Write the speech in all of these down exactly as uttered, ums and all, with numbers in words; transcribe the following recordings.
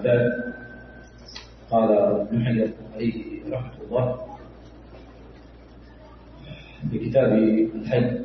بعد. قال ابن حجر عليه رحمة الله في كتاب الحج،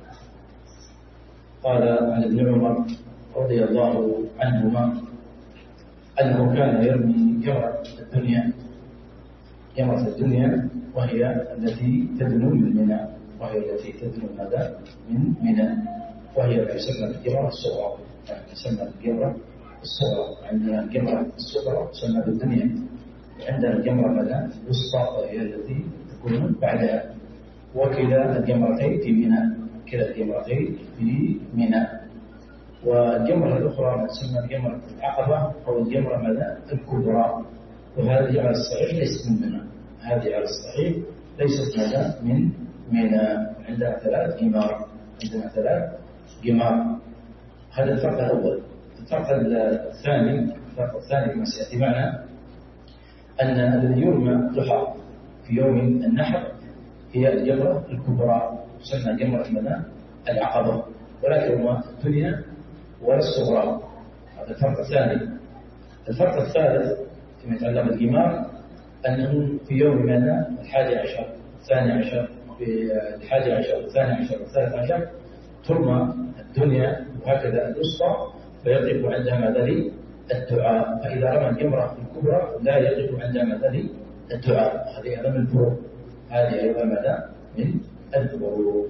قال عن ابن عمر رضي الله عنهما أنه كان يرمي جمرة الدنيا جمرة الدنيا وهي التي تدنو من منى وهي التي تدنو هذا من منى وهي ما يسمى الجمرة الصغرى، يعني يسمى الجمرة الصغرى. عندنا الجمرة الصغرى تسمى بالدنيا، وعندنا الجمرة ماذا الوسطى وهي التي تكون بعدها. وكلا الجمرتين في منى، كلا الجمرتين في منى. والجمرة الأخرى تسمى جمرة العقبة أو الجمرة ماذا الكبرى، وهذه على الصحيح ليست من منى، هذه على الصحيح ليست ماذا من منى. عندنا ثلاث جمار، عندنا ثلاث جمار. هذا الفرق الأول. الفرق الثاني الفرق الثاني كما سيأتي معنا أن الذي يرمى ضحى في يوم النحر هي الجمرة الكبرى تسمى جمرة ماذا العقبة، ولا ترمى الدنيا ولا الصغرى. هذا الفرق الثاني. الفرق الثالث فيما يتعلق بالجمار أنه في يوم ماذا الحادي عشر الثاني عشر في الحادي عشر الثاني عشر والثالث عشر ترمى الدنيا وهكذا الوسطى، فيقف عندها ماذا الدعاء. فإذا رمى الجمرة الكبرى لا يقف عندها ماذا الدعاء. هذه أيضا من الفروق، هذه أيضا ماذا من الفروق.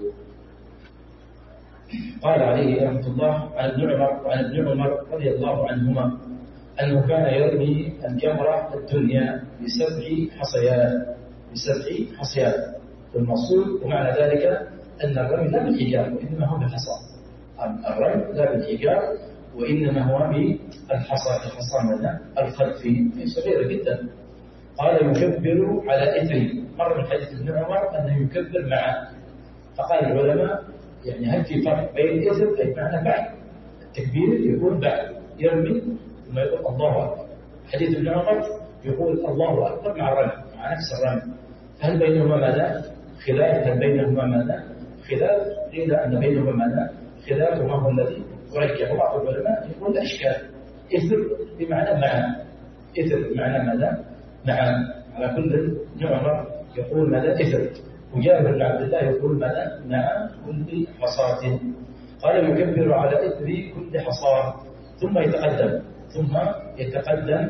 قال عليه رحمة الله عن ابن عمر وعن ابن عمر رضي الله عنهما أنه كان يرمي الجمرة الدنيا بسبع حصيات بسبع حصيات والمقصود ومعنى ذلك أن الرمي لا بالحجار وإنما هو بالحصى. الرمي لا بالحجار وإنما هو بالحصى، الحصى ماذا الخلفي صغيرة جدا. قال يكبر على إثري، مر من حديث ابن عمر أنه يكبر معه. فقال العلماء يعني هل في فرق بين الإثر أي معنى بعد التكبير يكون بعد يرمي ثم يقول الله أكبر. حديث ابن عمر يقول الله أكبر مع الرمي مع نفس الرمي، هل بينهما ماذا خلاف؟ هل بينهما ماذا خلاف؟ قيل أن بينهما ماذا خلاف، وما هو الذي ورجح بعض العلماء يقول أشكال. إثر بمعنى مع، إثر بمعنى ماذا مع. على كل ابن عمر يقول ماذا إثر، وجابر بن عبد الله يقول ماذا مع كل حصاة. قال يكبر على إثر كل حصاة ثم يتقدم ثم يتقدم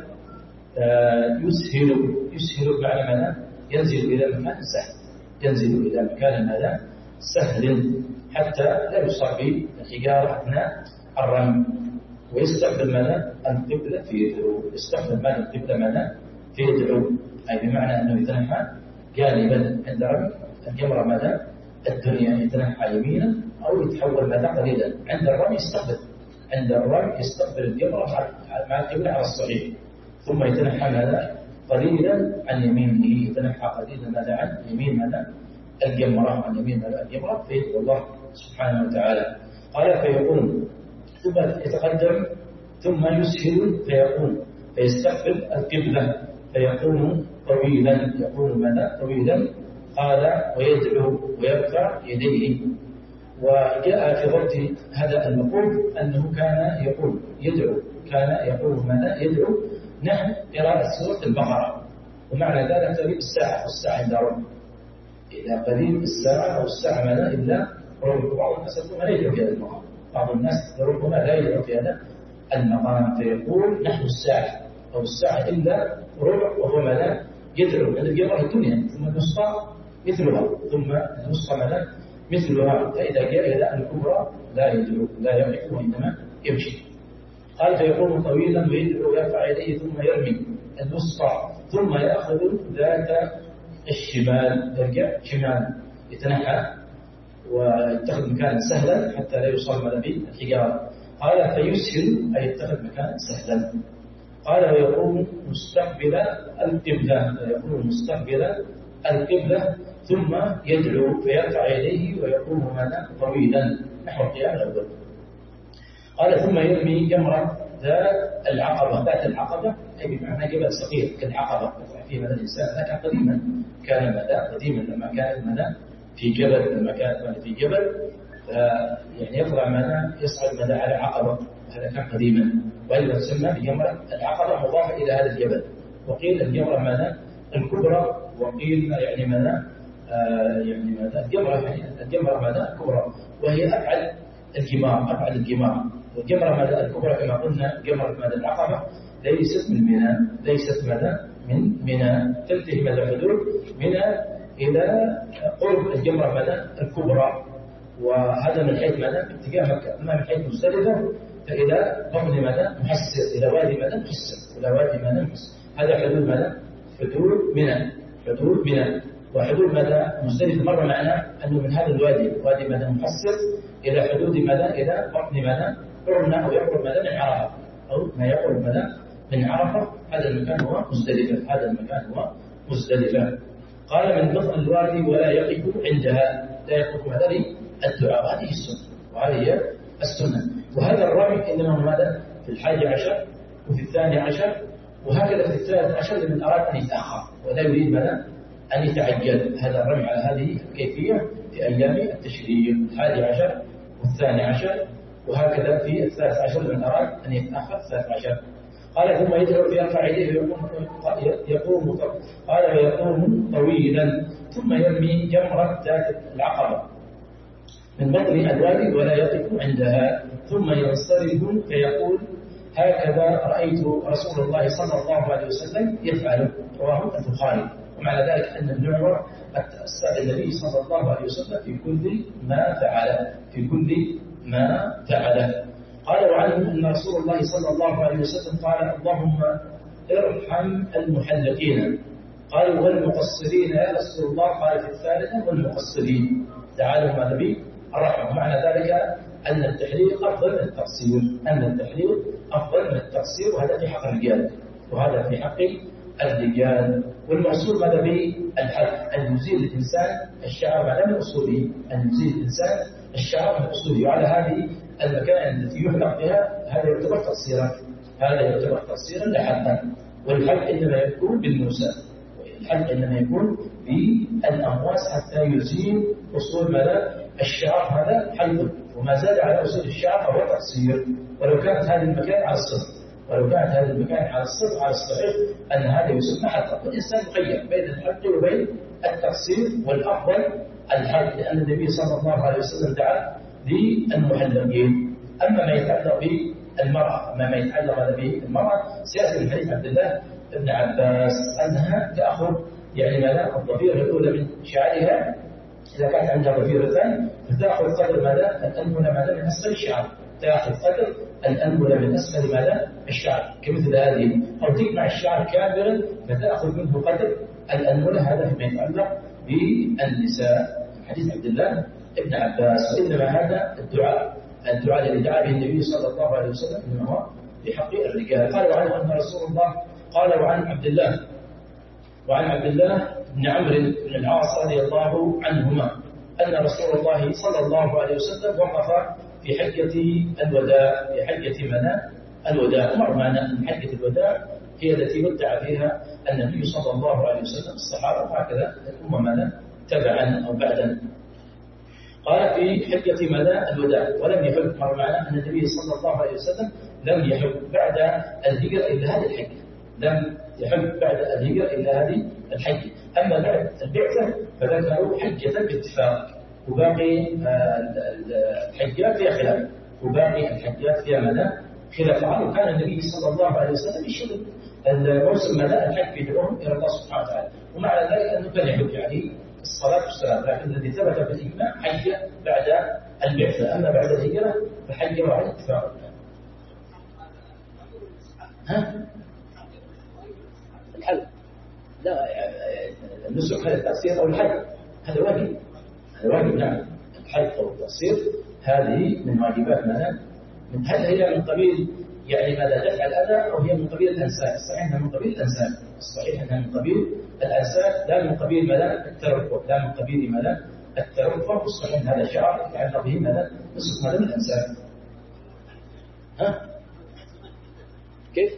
آه يسهل يسهل بمعنى ماذا ينزل إلى مكان سهل، ينزل إلى مكان ماذا سهل حتى لا يصاب بالحجارة أثناء الرمي. ويستقبل ماذا القبلة في يدعو، يستقبل ماذا القبلة ماذا في يدعو، أي بمعنى أنه يتنحى جانبا عند رمي الجمرة ماذا الدنيا، يتنحى يمينا أو يتحول ماذا قليلا. عند الرمي يستقبل عند الرمي يستقبل الجمرة مع القبلة على الصحيح، ثم يتنحى ماذا قليلا عن يمينه، يتنحى قليلا ماذا عن يمين ماذا الجمرة، عن يمين ماذا الجمرة في الله سبحانه وتعالى. قال فيقوم ثم يتقدم ثم يسهل فيقوم فيستقبل القبلة فيقوم طويلا، يقوم ماذا طويلا. قال ويدعو ويرفع يديه. وجاء في ضبط هذا المقول أنه كان يقول يدعو كان يقول ماذا يدعو نحن قراءة سورة البقرة، ومعنى ذلك قريب الساعة والساعة عند رب إذا قريب الساعة أو الساعة ماذا إلا ربما بعض الناس ربما لا يدعو في هذا المقام، بعض الناس ربما لا يدعو في هذا المقام فيقول نحن الساعة أو الساعة إلا ربع، وهو ماذا يدعو عند الجمرة الدنيا ثم النصف مثلها ثم النصف ماذا مثلها. فإذا جاء إلى الكبرى لا يدعو لا يقف وإنما يمشي. قال فيقوم طويلا ويدعو ويرفع يديه ثم يرمي الوسطى ثم يأخذ ذات الشمال يرجع شمال يتنحى ويتخذ مكانا سهلا حتى لا يصاب ماذا بالحجارة. قال فيسهل أي يتخذ مكانا سهلا. قال ويقوم مستقبل القبلة يقوم مستقبل القبلة ثم يدعو فيرفع يديه ويقوم ماذا طويلا نحو القيام الأول. قال ثم يرمي جمرة ذات العقبة. ذات العقبة أي بمعنى جبل صغير كالعقبة فيه ماذا الإنسان لكن قديما كان ماذا قديما لما كانت ماذا في جبل لما كانت في جبل يعني يطلع ماذا يصعد ماذا على عقبة، هذا كان قديما، وأيضا تسمى بجمرة العقبة مضافة إلى هذا الجبل. وقيل الجمرة ماذا الكبرى، وقيل يعني ماذا آه يعني ماذا الجمرة يعني الجمرة ماذا الكبرى، وهي أبعد الجمار أبعد الجمار. والجمرة ماذا الكبرى كما قلنا جمرة ماذا العقبة ليست من منى، ليست ماذا من منى، تنتهي ماذا حدود منى إلى قرب الجمرة ماذا الكبرى. وهذا من حيث ماذا اتجاه مكة. أما من حيث مزدلفة فإلى بطن ماذا محسر، إلى وادي ماذا محسر، إلى وادي ماذا محسر. هذا حدود ماذا حدود منى، حدود منى. وحدود ماذا مزدلفة مر معنا أنه من هذا الوادي وادي ماذا محسر إلى حدود ماذا إلى بطن ماذا قرنا أو يقرب ماذا من عرفة، أو ما يقرب ماذا من عرفة. هذا المكان هو مزدلفة، هذا المكان هو مزدلفة. قال من بطن الوادي ولا يقف عندها، لا يقف ماذا الدعاء. هذه السنة، وهذه هي السنة. وهذا الرمي إنما هو ماذا في الحادي عشر وفي الثاني عشر، وهكذا في الثالث عشر لمن أراد أن يتأخر ولا يريد ماذا أن يتعجل. هذا الرمي على هذه الكيفية في أيام التشريق، الحادي عشر والثاني عشر، وهكذا في الثالث عشر لمن أراد أن يتأخر الثالث عشر. قال ثم يدعو فيرفع يديه يقوم قال ويقوم طويلا ثم يرمي جمرة ذات العقبة من بطن الوادي ولا يقف عندها، ثم ينصرف فيقول هكذا رأيت رسول الله صلى الله عليه وسلم يفعله. رواه البخاري. ومعنى ذلك أن ابن عمر استأذن النبي صلى الله عليه وسلم في كل ما فعل، في كل ما فعله. قال وعنه أن رسول الله صلى الله عليه وسلم قال اللهم ارحم المحلقين، قال والمقصرين يا رسول الله، قال في الثالثة والمقصرين تعالوا ماذا به الرحمة. معنى ذلك أن التحليق أفضل من التقصير، أن التحليق أفضل من التقصير، وهذا في حق الرجال، وهذا في حق الرجال. والمقصود ماذا به الحلق، أن يزيل الإنسان الشعر بعد من أصوله، أن يزيل الإنسان الشعر من أصوله. وعلى هذه المكان التي يحلق بها هذا يعتبر تقصيرا، هذا يعتبر تقصيرا لحقا. والحلق إنما يكون بالموسى، الحلق إنما يكون بالأمواس حتى يزيل أصول ماذا الشعر، هذا حلق. وما زاد على أصول الشعر فهو تقصير. ولو كانت هذه المكان على الصدر، ولو كانت هذا المكان على الصدر على الصحيح أن هذا يسمى حلقا. والإنسان مخير بين الحلق وبين التقصير، والأفضل الحلق لأن النبي صلى الله عليه وسلم دعا للمحلقين. أما ما يتعلق بالمرأة، أما ما يتعلق بالمرأة سيأتي من حديث عبد الله بن عباس أنها تأخذ يعني ماذا الضفيرة الأولى من شعرها، إذا كانت عندها ضفيرتان فتأخذ قدر ماذا الأنملة ماذا من أسفل الشعر، تأخذ قدر الأنملة من أسفل ماذا الشعر كمثل هذه، أو تجمع الشعر كاملا فتأخذ منه قدر الأنملة. هذا فيما يتعلق بالنساء حديث عبد الله ابن عباس. وإنما هذا الدعاء الدعاء الذي دعا به النبي صلى الله عليه وسلم إنما هو بحق الرجال. قال وعنه أن رسول الله قال وعن عبد الله وعن عبد الله بن عمرو بن العاص رضي الله عنهما أن رسول الله صلى الله عليه وسلم وقف في حجة الوداع، في حجة منى الوداع. ومر معنا أن حجة الوداع هي التي ودع فيها النبي صلى الله عليه وسلم الصحابة، وهكذا الأمة منى تبعا أو بعدا. قال في حجة منى الوداع ولم يحج. مر معنا أن النبي صلى الله عليه وسلم لم يحج بعد الهجرة إلا هذه الحجة، لم يحج بعد الهجرة إلا هذه الحجة. أما بعد البعثة فذكروا حجة باتفاق، وباقي الحجات فيها خلاف، وباقي الحجات فيها مدى خلاف. وكان النبي صلى الله عليه وسلم يشهد الموسم مدى الحج يدعوهم إلى الله سبحانه وتعالى، ومع ذلك أنه كان يحج عليه الصلاة والسلام. لكن الذي ثبت في الإجماع حج بعد البعثة، أما بعد الهجرة فحج على اتفاق. ها؟ الحل لا النسك هذا التقصير أو الحل هذا واجب، هذا واجب. نعم الحل أو التقصير هذه من واجبات ماذا؟ من هل هي من قبيل يعني ماذا دفع الأذى، أو هي من قبيل الأنساب؟ الصحيح أنها من قبيل الأنساب، الصحيح أنها من قبيل الأنساب لا من قبيل ماذا الترفه، لا من قبيل ماذا الترفه. الصحيح هذا شعار يتعلق به ماذا نسك ماذا من الأنساب. ها كيف؟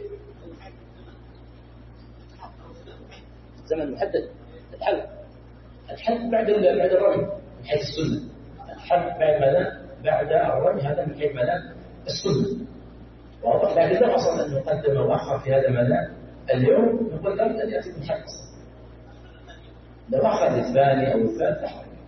زمن محدد. الحلق الحلق بعد بعد الرمي من حيث السنة، الحلق بعد ماذا بعد الرمي، هذا من حيث ماذا؟ السنة. واضح. لكن لو حصل أنه قدم وأخر في هذا ماذا؟ اليوم نقول لابد أن يأتي بالحق. لو أخذ الثاني أو الثالث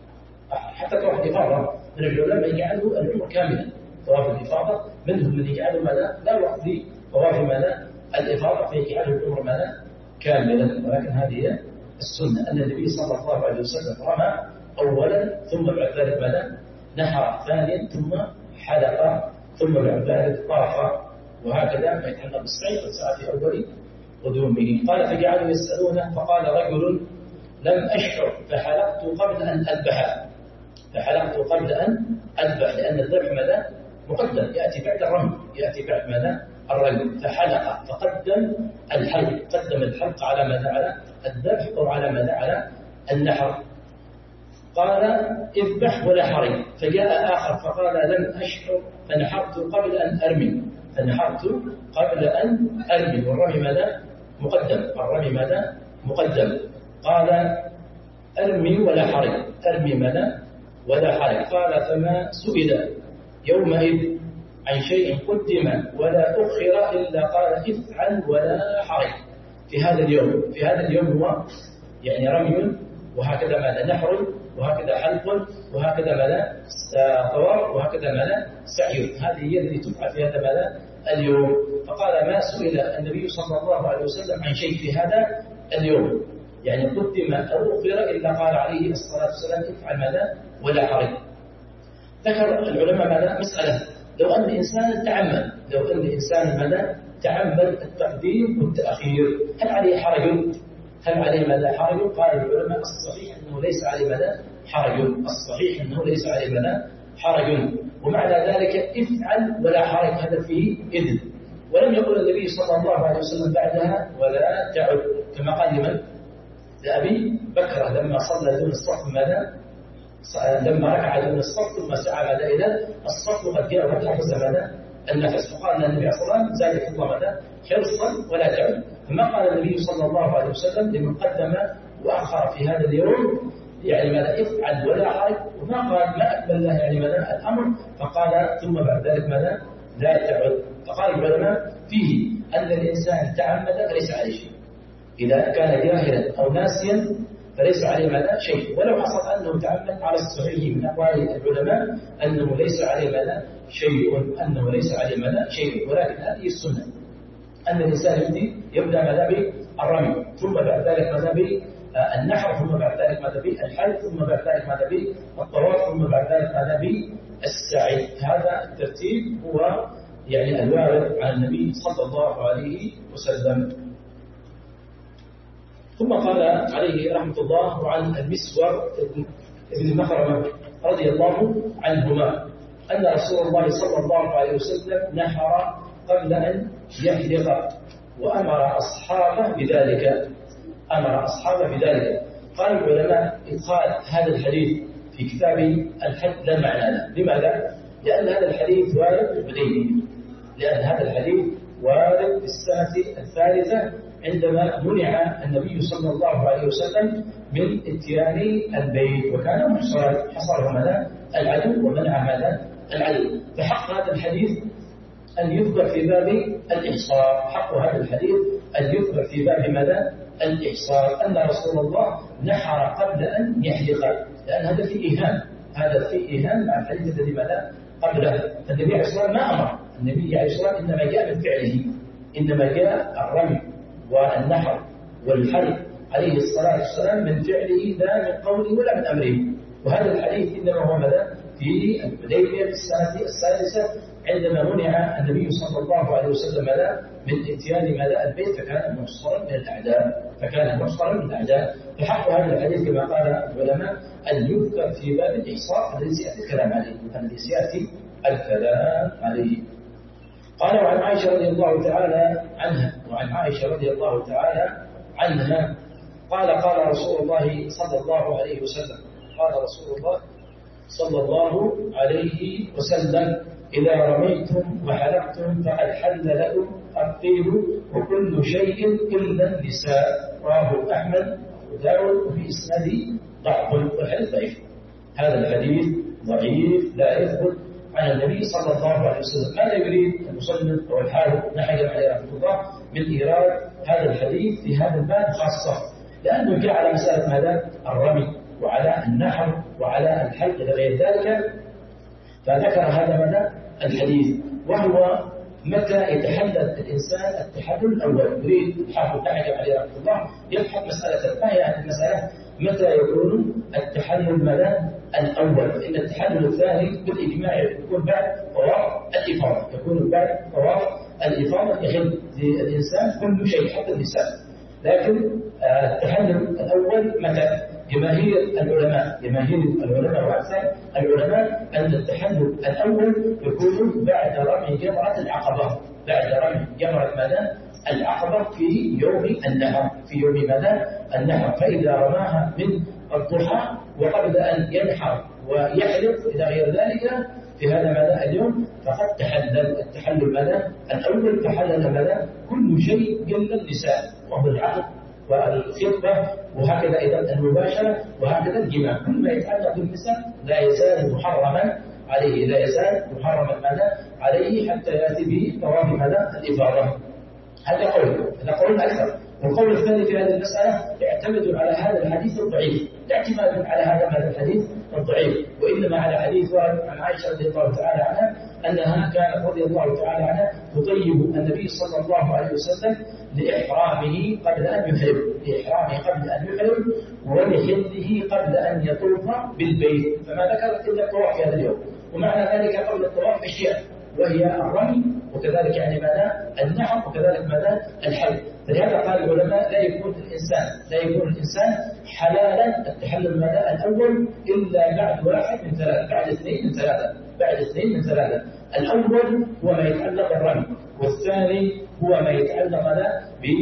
حتى طواف الإفاضة من العلماء يجعله العمر كاملا. طواف الإفاضة منهم من يجعله ماذا؟ لا وقت لطواف ماذا؟ الإفاضة فيجعله العمر ماذا؟ كاملا. ولكن هذه هي السنة، أن النبي صلى الله عليه وسلم رمى أولا ثم بعد ذلك ماذا؟ نحر ثانيا ثم حلق ثم بعد ذلك طاف، وهكذا ما يتعلق بالسعي قد سعى في أول قدومه. قال فجعلوا يسألونه فقال رجل لم أشعر فحلقت قبل أن أذبح فحلقت قبل أن أذبح لأن الذبح ماذا؟ مقدم، يأتي بعد الرمي، يأتي بعد ماذا؟ الرمي. فحلق فقدم الحلق، قدم الحلق على ماذا؟ على الذبح أو على ماذا؟ على النحر. قال اذبح ولا حرج. فجاء آخر فقال لم أشعر فنحرت قبل أن أرمي فنحرت قبل أن أرمي. والرمي ماذا؟ مقدم، الرمي ماذا؟ مقدم. قال أرمي ولا حرج، أرمي ماذا؟ ولا حرج. قال فما سئل يومئذ عن شيء قدم ولا أخر إلا قال افعل ولا حرج. في هذا اليوم في هذا اليوم هو يعني رمي، وهكذا ماذا؟ نحر، وهكذا حلق، وهكذا ماذا؟ طواف، وهكذا ماذا؟ سعي. هذه هي التي تفعل في هذا ماذا؟ اليوم. فقال ما سئل النبي صلى الله عليه وسلم عن شيء في هذا اليوم يعني قدم أو أخر إلا قال عليه الصلاة والسلام افعل ماذا؟ ولا حرج. ذكر العلماء ماذا؟ مسألة لو أن إنسان تعمد لو أن إنسان ماذا؟ تعمد التقديم والتأخير، هل عليه حرج؟ هل عليه ماذا؟ حرج؟ قال العلماء الصحيح أنه ليس عليه ماذا؟ حرج. الصحيح أنه ليس عليه ماذا؟ حرج. ومعنى ذلك افعل ولا حرج، هذا فيه إذن. ولم يقل النبي صلى الله عليه وسلم بعدها ولا تعد، كما قال لمن؟ لأبي بكر لما صلى دون الصف ماذا؟ لما ركع دون الصف ثم سعى ماذا؟ إلى الصف وقد جاء وقد حفظ ماذا؟ النفس. فقال النبي صلى الله عليه وسلم زادك الله ماذا؟ حرصا ولا تعد. فما قال النبي صلى الله عليه وسلم لمن قدم وأخر في هذا اليوم يعني ماذا؟ افعل ولا حرج، وما قال ما أكمل الله يعني ماذا؟ الأمر. فقال ثم بعد ذلك ماذا؟ لا تعد. فقال العلماء فيه أن الإنسان تعمد فليس عليه شيء، إذا كان جاهلا أو ناسيا فليس عليه ماذا؟ شيء. ولو حصل أنه تعمد على الصحيح من أقوال العلماء أنه ليس عليه ماذا؟ شيء، أنه ليس عليه ماذا؟ شيء. ولكن هذه السنة أن الإنسان يبدي يبدأ ماذا؟ بالرمي، ثم بعد ذلك ماذا؟ بالنحر، ثم بعد ذلك ماذا؟ بالحلق، ثم بعد ذلك ماذا؟ بالطواف، ثم بعد ذلك ماذا؟ بالسعي. هذا الترتيب هو يعني الوارد عن النبي صلى الله عليه وسلم. ثم قال عليه رحمة الله عن المسور ابن مخرمة رضي الله عنهما أن رسول الله صلى الله عليه وسلم نحر قبل أن يحلق وأمر أصحابه بذلك أمر أصحابه بذلك. قال العلماء إدخال هذا الحديث في كتاب الحج لا معنى له. لماذا؟ لأن هذا الحديث وارد في الحديبية لأن هذا الحديث وارد في السنة الثالثة عندما منع النبي صلى الله عليه وسلم من اتيان البيت، وكان محصرا حصره ماذا؟ العدو، ومنع ماذا؟ العدو. فحق هذا الحديث أن يذكر في باب الإحصار، حق هذا الحديث أن يذكر في باب ماذا؟ الإحصار، أن رسول الله نحر قبل أن يحلق، لأن هذا فيه إيهام هذا فيه إيهام مع الحديث الذي ماذا؟ قبله. النبي عليه الصلاة والسلام ما أمر، النبي عليه الصلاة والسلام إنما جاء من فعله، إنما جاء الرمي والنحر والحلق عليه الصلاة والسلام من فعله لا من قوله ولا من أمره. وهذا الحديث إنما هو ماذا؟ في الحديبية في السنة السادسة عندما منع النبي صلى الله عليه وسلم ماذا؟ من اتيان ماذا؟ البيت، فكان محصرا من الأعداء فكان محصرا من الأعداء. فحق هذا الحديث كما قال العلماء أن يذكر في باب الإحصار الذي سيأتي الكلام عليه الذي سيأتي الكلام عليه. قال وعن عائشة رضي الله تعالى عنها وعن عائشة رضي الله تعالى عنها قال قال رسول الله صلى الله عليه وسلم قال رسول الله صلى الله عليه وسلم إذا رميتم وحلقتم فقد حل لكم الطيب وكل شيء إلا النساء. رواه أحمد وداود وفي إسناده ضعف والحديث ضعيف. هذا الحديث ضعيف لا يثبت عن النبي صلى الله عليه وسلم. ماذا يريد المصنف أو الحافظ ابن حجر عليه رحمه الله من إيراد هذا الحديث في هذا الباب خاصة؟ لأنه جاء على مسألة ماذا؟ الرمي وعلى النحر وعلى الحلق إلى غير ذلك، فذكر هذا ماذا؟ الحديث، وهو متى يتحلل الإنسان التحلل الأول. يريد الحافظ ابن حجر عليه رحمه الله يبحث مسألة ما هي هذه المسألة؟ متى يكون التحلل ماذا؟ الأول. إن التحلل الثاني بالإجماع يكون بعد طواف الإفاضة، يكون بعد طواف الإفاضة يحل للإنسان كل شيء حتى النساء. لكن التحلل الأول متى؟ جماهير العلماء جماهير العلماء وأكثر العلماء أن التحلل الأول يكون بعد رمي جمرة العقبة، بعد رمي جمرة ماذا؟ العقبة في يوم النحر، في يوم ماذا؟ النحر. فإذا رماها من الضحى وقبل أن ينحر ويحلق إلى غير ذلك في هذا ماذا؟ اليوم فقد تحلل. التحلل ماذا؟ الأول تحلل ماذا؟ كل شيء إلا النساء، وهو العقد والخطبة وهكذا أيضا المباشرة وهكذا الجماع. كل ما يتعلق بالنساء لا يزال محرما عليه، لا يزال محرما ماذا؟ عليه حتى يأتي بطواف ماذا؟ الإفاضة. هذا قول، هذا قول أكثر. والقول الثاني في هذه المسألة يعتمد على هذا الحديث الضعيف، لا اعتماد على هذا هذا الحديث الضعيف، وإنما على حديث عن عائشة رضي الله تعالى عنها أنها كانت رضي الله تعالى عنها تطيب النبي صلى الله عليه وسلم لإحرامه قبل أن يحرم، لإحرامه قبل أن يحرم ولحله قبل أن يطوف بالبيت، فما ذكرت إلا الطواف في هذا اليوم. ومعنى ذلك قبل الطواف أشياء، وهي الرمي وكذلك يعني ماذا؟ النحر وكذلك ماذا؟ الحلق. فلهذا قال العلماء لا يكون الإنسان لا يكون الإنسان حلالا التحلل ماذا؟ الأول إلا بعد واحد من ثلاثة، بعد اثنين من ثلاثة، بعد اثنين من ثلاثة. الأول هو ما يتعلق بالرمي، والثاني هو ما يتعلق ماذا؟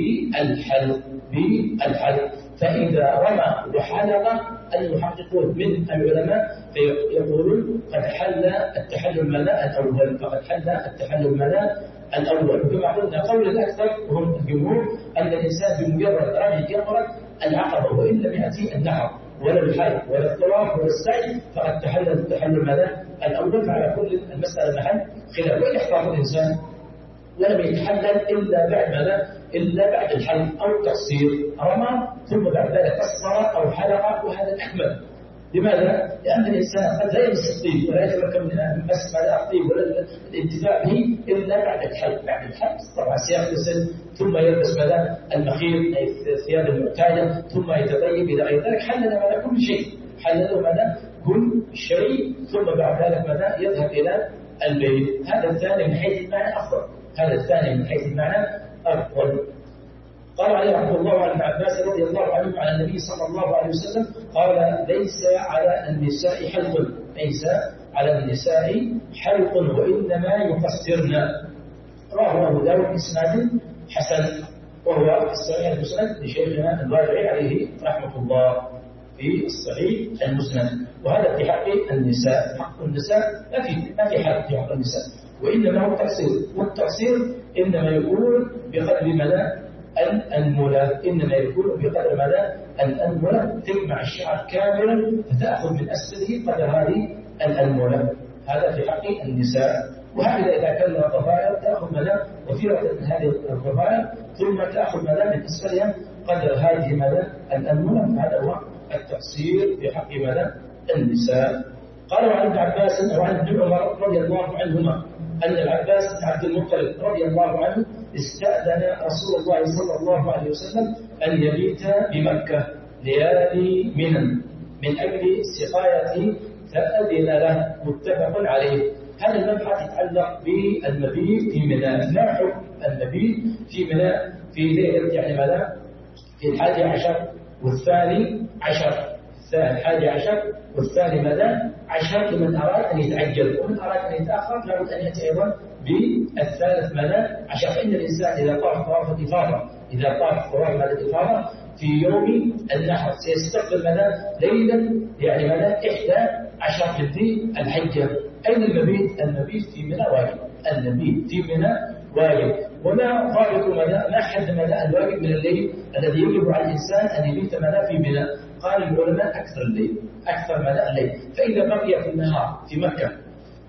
بالحلق، بالحلق. فإذا رمى وحلق المحققون من العلماء فيقولون قد حل التحلل ماذا؟ الأول، فقد حل التحلل ماذا؟ الأول. كما قلنا قول الأكثر وهم الجمهور أن الإنسان بمجرد رمي جمرة العقبة وإن لم يأتي النحر ولا الحلق ولا الطواف ولا السعي فقد تحلل التحلل ماذا؟ الأول. فعلى كل المسألة محل خلاف، وإن احتاط الإنسان ولم يتحلل إلا بعد ماذا؟ إلا بعد الحلق أو التقصير، رمى ثم بعد ذلك قصر أو حلق، وهذا الأكمل. لماذا؟ لأن الإنسان قد لا يمس الطيب ولا يتمكن من مس ماذا الطيب ولا الانتفاع به إلا بعد الحلق. بعد الحلق طبعا سيغتسل ثم يلبس ماذا؟ المخيط أي الثياب المعتادة ثم يتطيب إلى غير ذلك، حلل ماذا؟ كل شيء، حلل ماذا؟ كل شيء، ثم بعد ذلك ماذا؟ يذهب إلى البيت. هذا الثاني من حيث المعنى أفضل، هذا الثاني من حيث المعنى أفضل. قال عليه رحمه الله عن ابن عباس رضي الله عنه عن النبي صلى الله عليه وسلم قال: ليس على النساء حلق، ليس على النساء حلق وإنما يقصرن. رواه أبو داود بإسناد حسن، وهو في الصحيح المسند لشيخنا الراجعي عليه رحمة الله في الصحيح المسند. وهذا في حق النساء، حق النساء ما في ما في حق في حق النساء، وإنما هو تقصير، والتقصير إنما يكون بقدر مدى الأنملة، إنما يكون بقدر مدى الأنملة، تجمع الشعر كاملا فتأخذ من أسفله قدر هذه الأنملة. هذا في حق النساء. وهكذا إذا كان الضفائر تأخذ مدى وفيرة من هذه الضفائر ثم تأخذ مدى من أسفلها قدر هذه مدى الأنملة. هذا هو التقصير في حق مدى النساء. قالوا عن ابن عباس وعن ابن عمر رضي الله عنهما أن العباس بن عبد المطلب رضي الله عنه استأذن رسول الله صلى الله عليه وسلم أن يبيت بمكة ليالي منى من أجل سقايته فأذن له، متفق عليه. هذا المبحث يتعلق بالمبيت في منى، ما حكم المبيت في منى في ليلة يعني ماذا؟ في الحادي عشر والثاني عشر، الحادي عشر والثاني ماذا؟ عشر لمن أراد أن يتعجل، ومن أراد أن يتأخر لابد أن يأتي أيضا بالثالث ماذا؟ عشر. فإن الإنسان إذا طاف طواف الإفاضة إذا طاف طواف ماذا الإفاضة في يوم النحر سيستقبل ماذا؟ ليلا يعني ماذا؟ إحدى عشر في ذي الحجة. أين المبيت؟ المبيت في منى واجب، المبيت في منى واجب. وما ضابط ماذا؟ ما حد ماذا الواجب من الليل الذي يجب على الإنسان أن يبيت ماذا في منى؟ قال العلماء أكثر الليل، أكثر ماذا الليل. فإذا بقي في النهار في مكة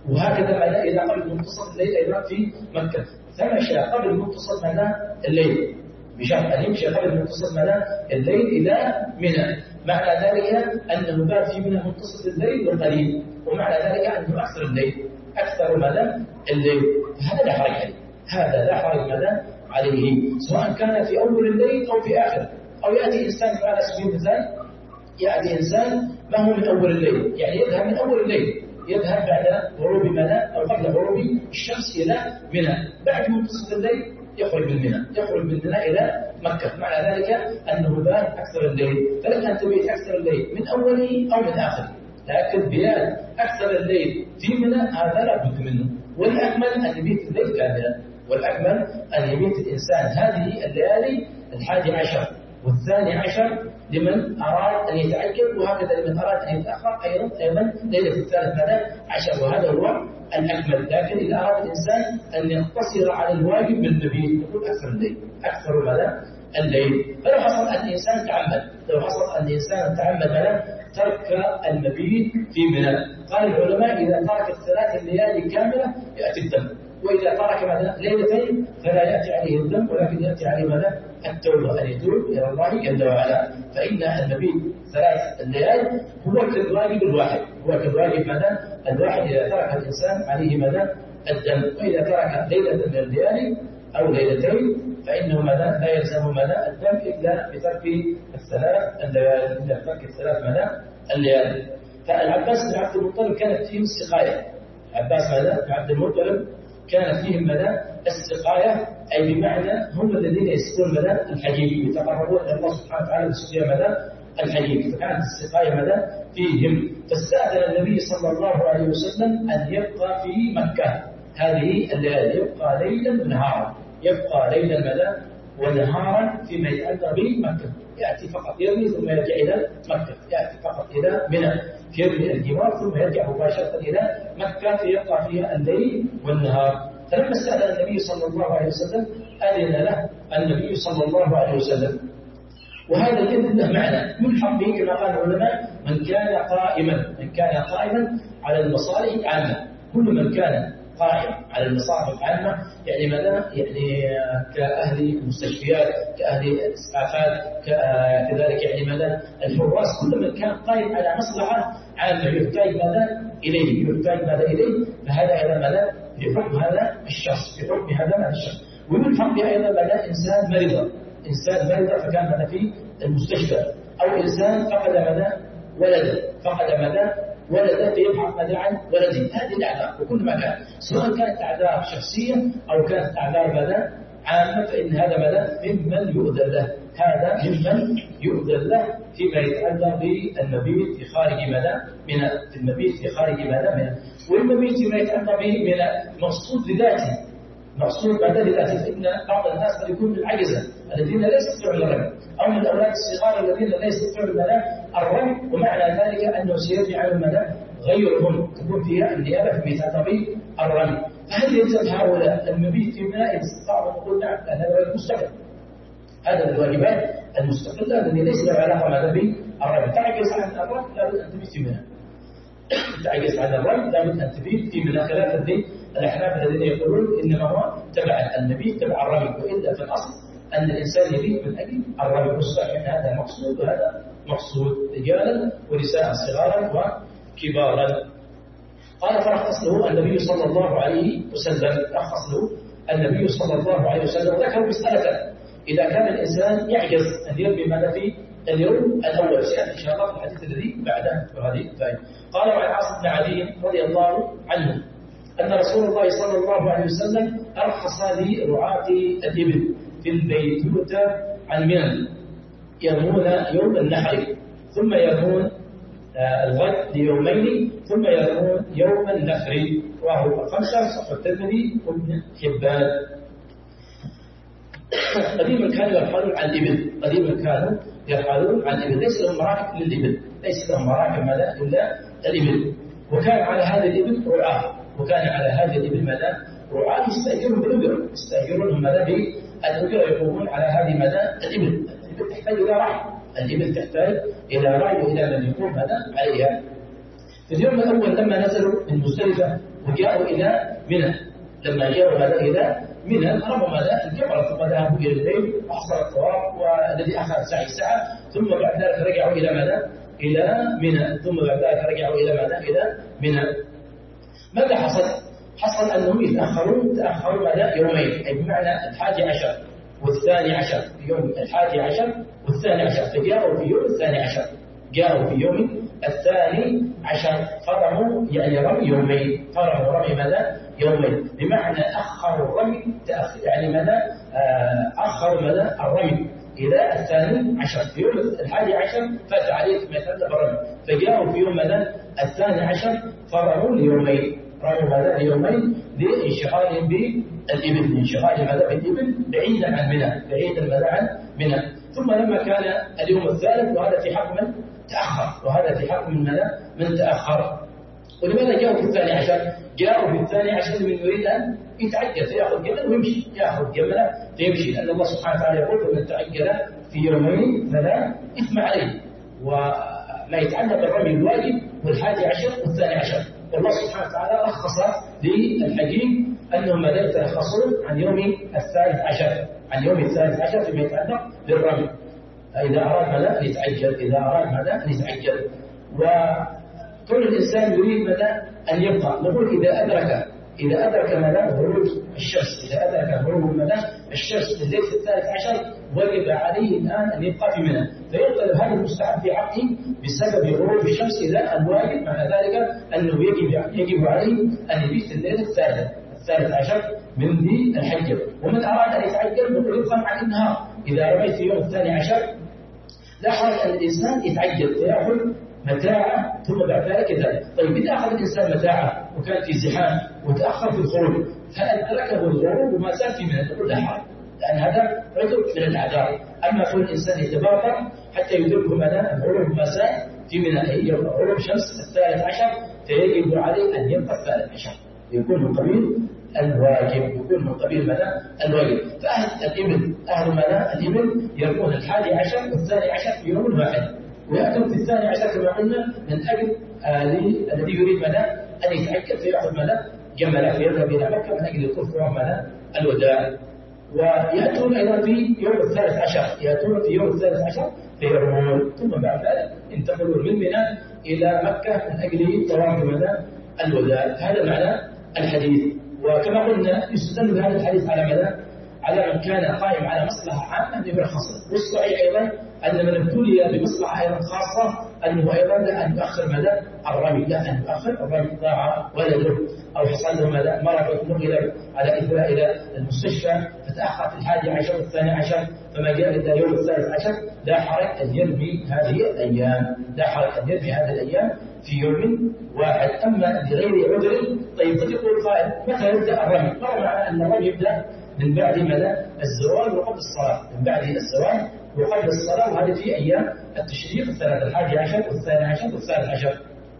وهكذا ماذا إلى قبل منتصف الليل أيضا في مكة. فمشى قبل منتصف ماذا الليل بشرط أن يمشي قبل منتصف ماذا الليل إلى منى. معنى ذلك أنه بات في منى منتصف الليل وقليل، ومعنى ذلك أنه أكثر الليل أكثر ماذا الليل. هذا لا حرج عليه، هذا لا حرج ماذا عليه، سواء كان في أول الليل أو في آخر. أو يأتي إنسان على سبيل المثال، يأتي إنسان ما هو من أول الليل، يعني يذهب من أول الليل، يذهب بعد غروب ماذا أو قبل غروب الشمس إلى منى، بعد منتصف الليل يخرج من منى، يخرج من منى إلى مكة. معنى ذلك أنه بات أكثر الليل، فلك أن تبيت أكثر الليل من أوله أو من آخره، لكن بيان أكثر الليل في منى هذا لا بد منه. والأكمل أن يبيت الليل كاملا، والأكمل أن يبيت الإنسان هذه الليالي الحادي عشر والثاني عشر لمن أراد أن يتعجل، وهكذا لمن أراد أن يتأخر أيضا أيضا ليلة الثالث ماذا عشر، وهذا هو الأكمل. لكن إذا أراد الإنسان أن يقتصر على الواجب بالمبيت يقول أكثر الليل، أكثر ماذا الليل. فلو حصل أن الإنسان تعمد، لو حصل أن الإنسان تعمد ماذا ترك المبيت في منى، قال العلماء إذا ترك الثلاث الليالي كاملة يأتي الدم، وإذا ترك ماذا ليلتين فلا يأتي عليه الذنب، ولكن يأتي عليه ماذا التوبة، أن يتوب إلى الله جل وعلا. فإن المبيت ثلاث الليالي هو كالواجب الواحد، هو كالواجب ماذا الواحد. إذا ترك الإنسان عليه ماذا الذنب، وإذا ترك ليلة من الليالي أو ليلتين فإنه ماذا لا يلزم ماذا الذنب إلا بترك الثلاث الليالي، إلا بترك الثلاث ماذا الليالي. فالعباس بن عبد المطلب كانت فيهم السقاية، عباس ماذا بن عبد المطلب كانت فيهم ماذا السقاية، أي بمعنى هم الذين يسقون ماذا الحجيج، يتقربون إلى الله سبحانه وتعالى بسقيا ماذا الحجيج، فكانت السقاية ماذا فيهم. فاستأذن النبي صلى الله عليه وسلم أن يبقى في مكة هذه الليالي، يبقى ليلا ونهارا، يبقى ليلا ماذا ونهارا فيما يتعلق بمكة، يأتي فقط يرمي ثم يرجع إلى مكة، يأتي فقط إلى منى يرمي الجمار ثم يرجع مباشرة إلى مكة فيبقى فيها الليل والنهار. فلما استأذن النبي صلى الله عليه وسلم أذن له النبي صلى الله عليه وسلم. وهذا الإذن له معنى يلحق به كما قال العلماء من كان قائما، من كان قائما على المصالح العامة، كل من كان قائم على المصالح العامة، يعني ماذا يعني كأهل المستشفيات، كأهل الإسعافات، كذلك يعني ماذا الحراس، كل من كان قائم على مصلحة عامة يحتاج ماذا إليه، يحتاج ماذا إليه، فهذا أيضا ماذا بحكم هذا الشخص، بحكم هذا الشخص. ويلحق به أيضا ماذا إنسان مريض، إنسان مريض فكان ماذا في المستشفى، أو إنسان فقد ماذا ولد، فقد ماذا ولد فيبحث ماذا عن ولده. هذه الأعذار وكل ما كان، سواء كانت أعذار شخصية أو كانت أعذار ماذا عامة، فإن هذا ماذا ممن يؤذن له، هذا ممن يؤذن له فيما يتعلق بالمبيت في خارج ماذا من في المبيت في خارج ماذا من والمبيت فيما يتعلق به من مقصود لذاته، مقصود ماذا لذاته. فإن بعض الناس قد يكون من العجزة الذين لا يستطيعون الرمي، أو من الأولاد الصغار الذين لا يستطيعون ماذا الرمي، ومعنى ذلك أنه سيرجع عنهم ماذا غيرهم تكون فيها النيابة في ميثاق الرمي. فهل يلزم هؤلاء المبيت في ماء استطاعوا أن نقول نعم هذا الواجب مستقل، هذا من الواجبات المستقلة الذي ليس له علاقة ماذا بالرمي. تعجز عن الرمي لابد أن تبيت في منى، تعجز عن الرمي لابد أن تبيت في منى. خلاف الذين الأحناف الذين يقولون إنما هو تبع المبيت تبع الرمي، وإلا في الأصل أن الإنسان يبيت من أجل الرمي والصحيح. هذا مقصود وهذا مقصود، رجالا ونساء صغارا وكبارا. قال فرخص له النبي صلى الله عليه وسلم، رخص له النبي صلى الله عليه وسلم. وذكر مسألة إذا كان الإنسان يعجز أن يرمي ماذا في اليوم الأول، سيأتي إن شاء الله في الحديث الذي بعده وهذه الفائدة. قال وعن عاص بن علي رضي الله عنه أن رسول الله صلى الله عليه وسلم أرخص لرعاة الإبل في البيتوتة عن منى يرمون يوم النحر، ثم يرمون الغد ليومين، ثم يرمون يوم النفر. رواه الخمسة صحيح الترمذي وابن حبان. قديما كانوا يرحلون عن الإبل، قديما كانوا يرحلون عن الإبل، ليس لهم مراكب للإبل، ليس لهم مراكب ماذا إلا الإبل. وكان على هذه الإبل رعاة، وكان على هذه الإبل ماذا رعاة يستأجرون بالأجر، يستأجرونهم ماذا بالأجر، يقومون على هذه ماذا الإبل. الإبل تحتاج إلى راعي، الإبل تحتاج إلى راعي وإلى من يقوم ماذا عليها. في اليوم الأول لما نزلوا من مزدلفة وجاءوا إلى منى. لما جاءوا هذا إلى منى رموا ماذا الجمرة، ثم ذهبوا إلى البيت وحصل الطواف والذي أخذ ساعة ساعة، ثم بعد ذلك رجعوا إلى ماذا إلى منى، ثم بعد ذلك رجعوا إلى ماذا إلى منى. ماذا حصل؟ حصل أنهم يتأخرون تأخروا ماذا يومين، أي بمعنى الحادي عشر والثاني عشر، في يوم الحادي عشر والثاني عشر، فجاءوا في يوم الثاني عشر جاءوا في يوم الثاني عشر فرموا يعني رمي يومين، فرموا رمي ماذا يومين، بمعنى أخروا الرمي تأخر يعني ماذا أخروا ماذا الرمي إلى الثاني عشر. في يوم الحادي عشر فات عليك ما يتعلق بالرمي، فجاءوا في يوم ماذا الثاني عشر فرموا ليومين، رموا ماذا ليومين لانشغالهم بالإبل، انشغالهم ماذا بالإبل بعيدا عن منى، بعيدا ماذا عن منى. ثم لما كان اليوم الثالث، وهذا في حق من تأخر، وهذا في حق من ماذا من تأخر. ولماذا جاءوا في الثاني عشر؟ جاءوا في الثاني عشر من يريد أن يتعجل فيأخذ جمل ويمشي، يأخذ جمل فيمشي، لأن الله سبحانه وتعالى يقول فمن تعجل في يومين فلا إثم عليه. وما يتعلق بالرمي الواجب والحادي عشر والثاني عشر، والله سبحانه وتعالى رخص للحجيج أنهم لا يترخصون عن يوم الثالث عشر، عن يوم الثالث عشر فيما يتعلق بالرمي، إذا أراد ماذا أن يتعجل، إذا أراد ماذا أن يتعجل. وكل الإنسان يريد ماذا أن يبقى، نقول إذا أدرك إذا أدرك ماذا غروب الشمس، إذا أدرك غروب ماذا الشمس في الليل الثالث عشر وجب عليه الآن أن يبقى في منى، فيقتل هذا المستحب في حقه بسبب غروب الشمس. إذا الواجب معنى ذلك أنه يجب يجب عليه أن يبيت الليل الثالث الثالث عشر من ذي الحجة. ومن أراد أن يتعجل نقول يبقى مع النهار، إذا رميت في يوم الثاني عشر لا حرج أن الإنسان يتعجل فيأخذ متاعه ثم بعد ذلك ذلك. طيب إذا أخذ الإنسان متاعه وكان في زحام وتأخر في الخروج فأدركه الغروب وما زال في منى، نقول لا حرج، لأن هذا عذر من الأعذار. أما كل الإنسان يتباطأ حتى يدركه ماذا الغروب ما زال في منى، غروب شمس الثالث عشر، فيجب عليه أن يبقى الثالث عشر، يكون من قبيل الواجب، يكون من قبيل ماذا الواجب. فأهل الإبل أهل ماذا الإبل يكون الحادي عشر والثاني عشر في يوم واحد، ويأكل في الثاني عشر كما قلنا من أجل الذي يريد ماذا أن يتعجل فيأخذ ماذا جملا فيذهب إلى مكة من أجل الطوف ماذا الوداع. ويأتون أيضا في يوم الثالث عشر، يأتون في يوم الثالث عشر فيرمون، ثم بعد ذلك ينتقلون من منى إلى مكة من أجل طواف ماذا الوداع. هذا معنى الحديث. وكما قلنا يستدل بهذا الحديث على ماذا؟ على من كان قائم على مصلحة عامة أن يرخص، والصحيح أيضا أن من ابتلي بمصلحة أيضا خاصة أنه أيضا لا أن يؤخر ماذا الرمي، لا أن يؤخر الرمي، ضاع ولده أو حصل له ماذا مرض نقل على إثراء إلى المستشفى فتأخر في الحادي عشر والثاني عشر فما جاء إلى يوم الثالث عشر، لا حرج أن يرمي هذه الأيام، لا حرج أن يرمي هذه الأيام في يوم واحد. أما لغير عذر طيب قد يقول قائل متى يبدأ الرمي؟ مر معنا أن الرمي يبدأ من بعد ماذا الزوال وقبل الصلاة، من بعد الزوال وقبل الصلاة، وهذا في أيام التشريق الثلاثة الحادي عشر والثاني عشر والثالث عشر.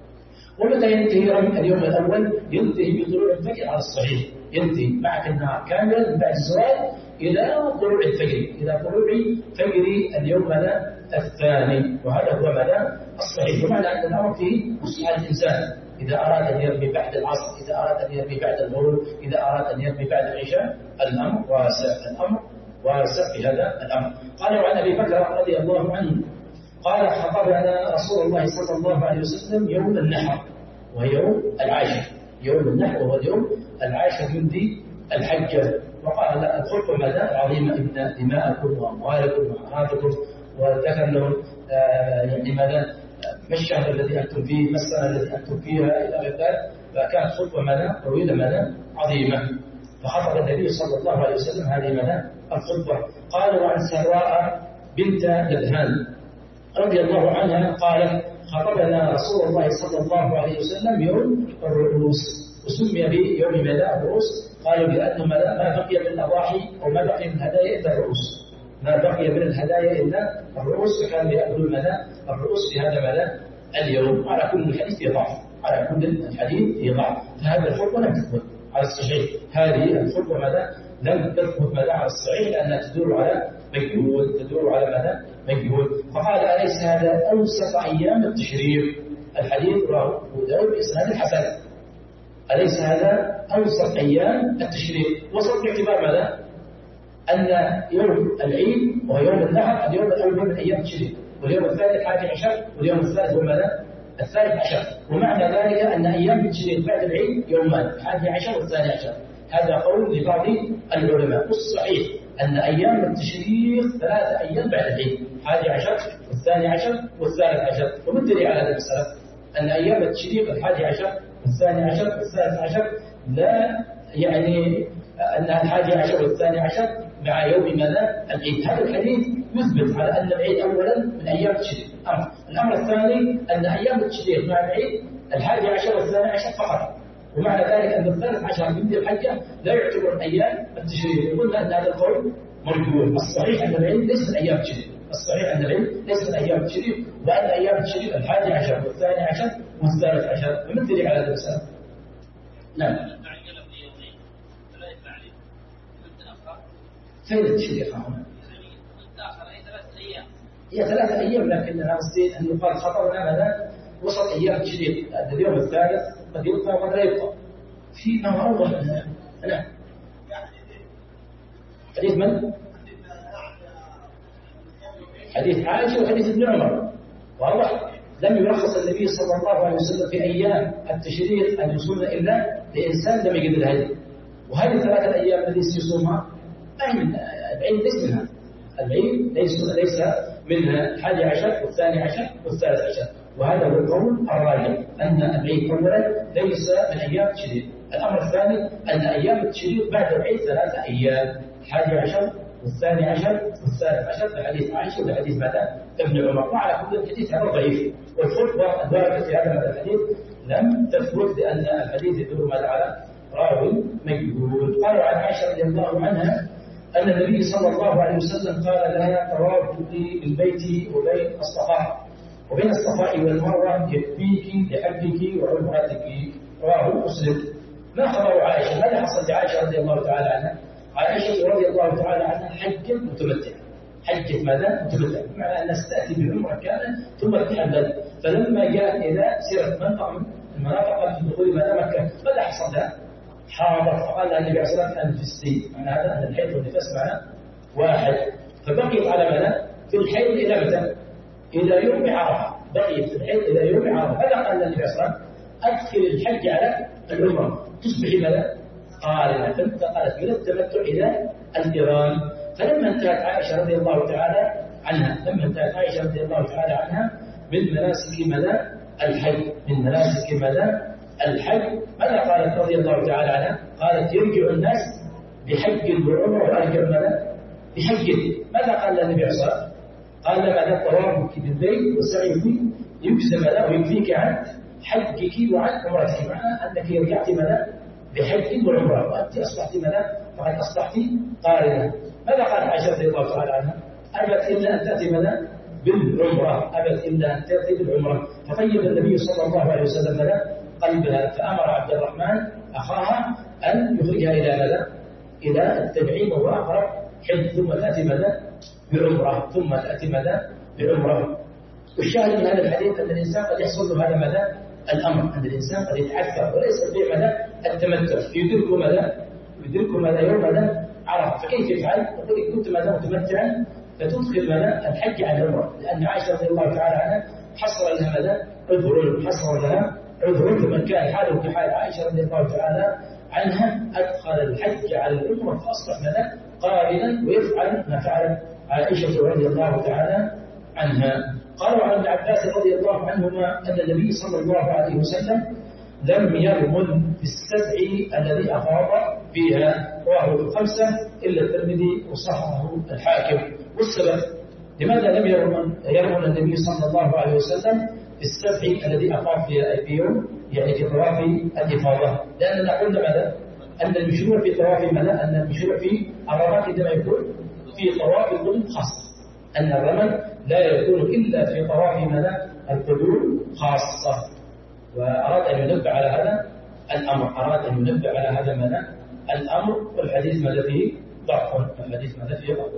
ومتى ينتهي رمي اليوم الأول؟ ينتهي بطلوع الفجر على الصحيح، ينتهي معك النهار كاملا من بعد الزوال إلى طلوع الفجر، إلى طلوع فجر اليوم ماذا الثاني، وهذا هو ماذا الصحيح. ومعنى أن الأمر فيه مصلحة الإنسان، إذا أراد أن يرمي بعد العصر، إذا أراد أن يرمي بعد الغروب، إذا أراد أن يرمي بعد العشاء، الأمر واسع، الأمر واسع في هذا الأمر. قال عن أبي بكر رضي الله عنه قال خطبنا رسول الله صلى الله عليه وسلم يوم النحر ويوم العاشر، يوم النحر وهو اليوم العاشر من ذي الحجة، وقال الخلق ماذا عظيمة إن دماءكم وأموالكم وأعراضكم، وذكر لهم آه يعني ماذا ما الشهر الذي أنتم فيه، ما السنة التي أنتم فيها إلى غير ذلك، فكانت خطبة ماذا طويلة ماذا عظيمة. فخطب النبي صلى الله عليه وسلم هذه ماذا الخطبة. قال وعن سراء بنت دبهان رضي الله عنها قالت خطبنا رسول الله صلى الله عليه وسلم يوم الرؤوس، وسمي بيوم ماذا الرؤوس، قالوا لأنه ما بقي من الأضاحي أو ما بقي من الهدايا إلا الرؤوس، ما بقي من الهدايا إلا الرؤوس، فكانوا يأكلون ماذا الرؤوس في هذا ماذا اليوم. على كل الحديث في ضعف، على كل الحديث في ضعف، فهذا الخطبة لم تثبت على الصحيح، هذه الخطبة ماذا لم تثبت ماذا على الصحيح، لأنها تدور على مجهول، تدور على ماذا مجهول. فقال أليس هذا أوسط أيام التشريق؟ الحديث رواه أبو داود بإسناد الحسن، أليس هذا أوسط أيام التشريق؟ وسط باعتبار ماذا؟ أن يوم العيد وهو يوم النحر اليوم الأول من أيام التشريق، واليوم الثالث الحادي عشر، واليوم الثالث هو ماذا؟ الثالث عشر. ومعنى ذلك أن أيام التشريق بعد العيد يومان، الحادي عشر والثاني عشر. هذا قول لبعض العلماء. والصحيح أن أيام التشريق ثلاثة أيام بعد العيد، الحادي عشر والثاني عشر والثالث عشر. ومدري على هذا المسألة أن أيام التشريق الحادي عشر والثاني عشر والثالث عشر لا يعني أنها الحادي عشر والثاني عشر مع يوم ماذا؟ العيد. هذا الحديث يثبت على أن العيد أولا من أيام التشريق. أمر. الأمر الثاني أن أيام التشريق مع العيد الحادي عشر والثاني عشر فقط. ومعنى ذلك أن الثالث عشر من ذي الحجة لا يعتبر أيام التشريق. قلنا أن هذا القول مرجوح. الصحيح أن العيد ليس من أيام التشريق. الصحيح أن العيد ليس من أيام التشريق، وأن أيام التشريق الحادي عشر والثاني عشر والثالث عشر. فمن دليل على هذا المسألة؟ نعم. فين التشريق هنا؟ هي ثلاثة أيام، لكن أنا قصدي أن يقال خطرنا هذا وسط أيام التشريق. اليوم الثالث قد يبقى وقد لا يبقى. في ما هو أوضح من هذا. نعم. حديث من؟ حديث عائشة وحديث ابن عمر. واضح؟ لم يرخص النبي صلى الله عليه وسلم في أيام التشريق أن يصوم إلا لإنسان لم يجد الهدي. وهذه الثلاثة الأيام التي يصومها العين ليس منها. العين ليس ليس منها الحادي عشر والثاني عشر والثالث عشر. وهذا هو القول الراجح أن العيد أولا ليس من أيام التشريق. الأمر الثاني أن أيام التشريق بعد العيد ثلاثة أيام، الحادي عشر والثاني عشر والثالث عشر. في حديث عائشة وفي حديث ماذا؟ ابن عمر. وعلى كل الحديث هذا ضعيف، والخطبة الواردة في هذا الحديث لم تثبت، لأن الحديث يدور ماذا على راوي مجهول. قال عن عائشة رضي الله عنها أن النبي صلى الله عليه وسلم قال لها ترابطي بالبيت وبين الصفاء وبين الصفاء والمروة يكفيك لحجك وعمرتك. رواه مسلم. ما خبر عائشة؟ ماذا حصل لعائشة رضي الله تعالى عنها؟ عائشة رضي الله تعالى عنها حجت متمتعة. حجت ماذا؟ متمتعة، بمعنى أنها ستأتي بعمرة كاملة ثم تحلل. فلما جاءت إلى سيرة منطقة من المناطق في دخول ماذا مكة، ماذا حصل لها؟ حاضر. فقال لها النبي عليه الصلاة والسلام أنفسي، معنى هذا أن الحيض والنفاس معنا واحد. فبقيت على ماذا؟ في الحيض إلى متى؟ إلى يوم عرفة. بقيت في الحيض إلى يوم عرفة. هذا قال النبي عليه الصلاة والسلام أدخل الحج على العمرة تصبح ماذا؟ قارنة. فانتقلت من التمتع إلى القران. فلما انتهت عائشة رضي الله تعالى عنها لما انتهت عائشة رضي الله تعالى عنها من مناسك ماذا؟ الحج من مناسك ماذا؟ الحج. ماذا قالت رضي الله تعالى عنها؟ قالت يرجع الناس بحج وعمرة وأرجع ماذا؟ بحج. ماذا قال النبي عليه الصلاة والسلام؟ قال ماذا؟ طوافك بالبيت وسعيك يجزم ماذا؟ ويكفيك عن حجك وعن عمرتك. معنى أنك رجعت ماذا؟ بحج وعمرة، وأنت أصبحت ماذا؟ فقد أصبحت قارنة. ماذا قال عائشة رضي الله تعالى عنها؟ أبت إلا أن تأتي ماذا؟ بالعمرة. أبت إلا أن تأتي بالعمرة. فطيب النبي صلى الله عليه وسلم ماذا؟ قلبها. فأمر عبد الرحمن أخاها أن يخرجها إلى ماذا؟ إلى التنعيم وهو أقرب حج. ثم تأتي ماذا؟ بعمرة. ثم تأتي ماذا؟ بعمرة. والشاهد من هذا الحديث أن الإنسان قد يحصل له هذا ماذا؟ الأمر، أن الإنسان قد يتعثر ولا يستطيع ماذا؟ التمتع. يدرك ماذا؟ يدرك ماذا؟ يوم ماذا؟ عرف. فكيف يفعل؟ يقول إن كنت ماذا؟ متمتعا فتدخل ماذا؟ الحج على العمرة. لأن عائشة رضي الله تعالى عنها حصل لها ماذا؟ عذر. حصل لها عذر. فمن كان حاله كحال عائشة رضي الله تعالى عنها أدخل الحج على العمرة فأصبح ماذا؟ قارنا ويفعل ما فعل عائشة رضي الله تعالى عنها. قالوا عن ابن عباس رضي الله عنهما أن النبي صلى الله عليه وسلم لم يرمل في السبع الذي أفاض فيها. رواه الخمسة إلا الترمذي وصححه الحاكم. والسبب لماذا لم يرمل يرمل النبي صلى الله عليه وسلم في السبع الذي أفاض فيها في يوم، يعني في طواف الإفاضة؟ لأننا قلنا ماذا؟ أن المشروع في طواف ماذا؟ أن المشروع في عرفات عندما يكون في طواف القدوم خاصة، أن الرمل لا يكون إلا في طواف ماذا؟ القدوم خاصة. وأراد أن ينبه على هذا الأمر أراد أن ينبه على هذا ماذا؟ الأمر. والحديث ماذا فيه؟ ضعف. الحديث ماذا فيه؟ ضعف.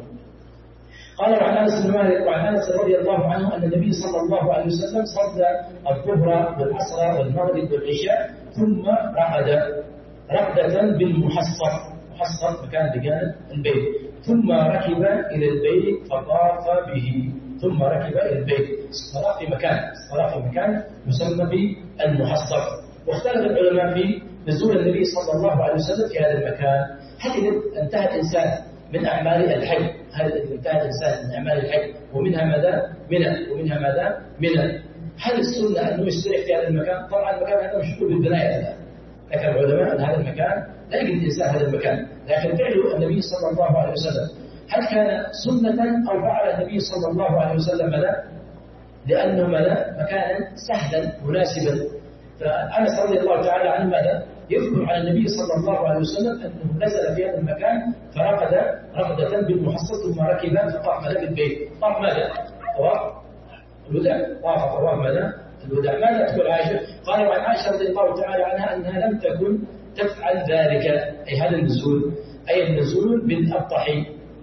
قال عن أنس بن مالك وعن أنس رضي الله عنه أن النبي صلى الله عليه وسلم صلى الظهر والعصر والمغرب والعشاء ثم رقد رقدة بالمحصر، محصر مكان بجانب البيت، ثم ركب إلى البيت فطاف به، ثم ركب إلى البيت، استراح في مكان استراح في مكان يسمى بالمحصر. واختلف العلماء في نزول النبي صلى الله عليه وسلم في هذا المكان. هل إذا انتهى الإنسان من أعمال الحج، هل إذا انتهى الإنسان من أعمال الحج ومنها ماذا؟ منى، ومنها ماذا؟ منى، هل السنة أنه يستريح في هذا المكان؟ طبعا المكان هذا مشهور بالبناية الآن، لكن العلماء أن هذا المكان لا يجد الإنسان هذا المكان، لكن فعل النبي صلى الله عليه وسلم هل كان سنة أو فعل النبي صلى الله عليه وسلم ماذا؟ لأنه ماذا؟ مكانا سهلا مناسبا. فأنس رضي الله تعالى عنه ماذا؟ يذكر عن النبي صلى الله عليه وسلم أنه نزل في هذا المكان فرقد رقدة بالمحصر ثم ركب فطاف ماذا بالبيت. طاف ماذا؟ طواف الوداع، طاف طواف ماذا؟ الوداع. ماذا تقول عائشة؟ قالوا عن عائشة رضي الله تعالى عنها أنها لم تكن تفعل ذلك، أي هذا النزول، أي النزول بالأبطح،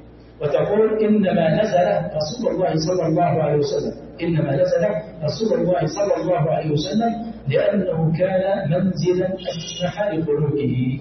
وتقول إنما نزل رسول الله صلى الله عليه وسلم، إنما نزل رسول الله صلى الله عليه وسلم لأنه كان منزلا أسمح لخروجه.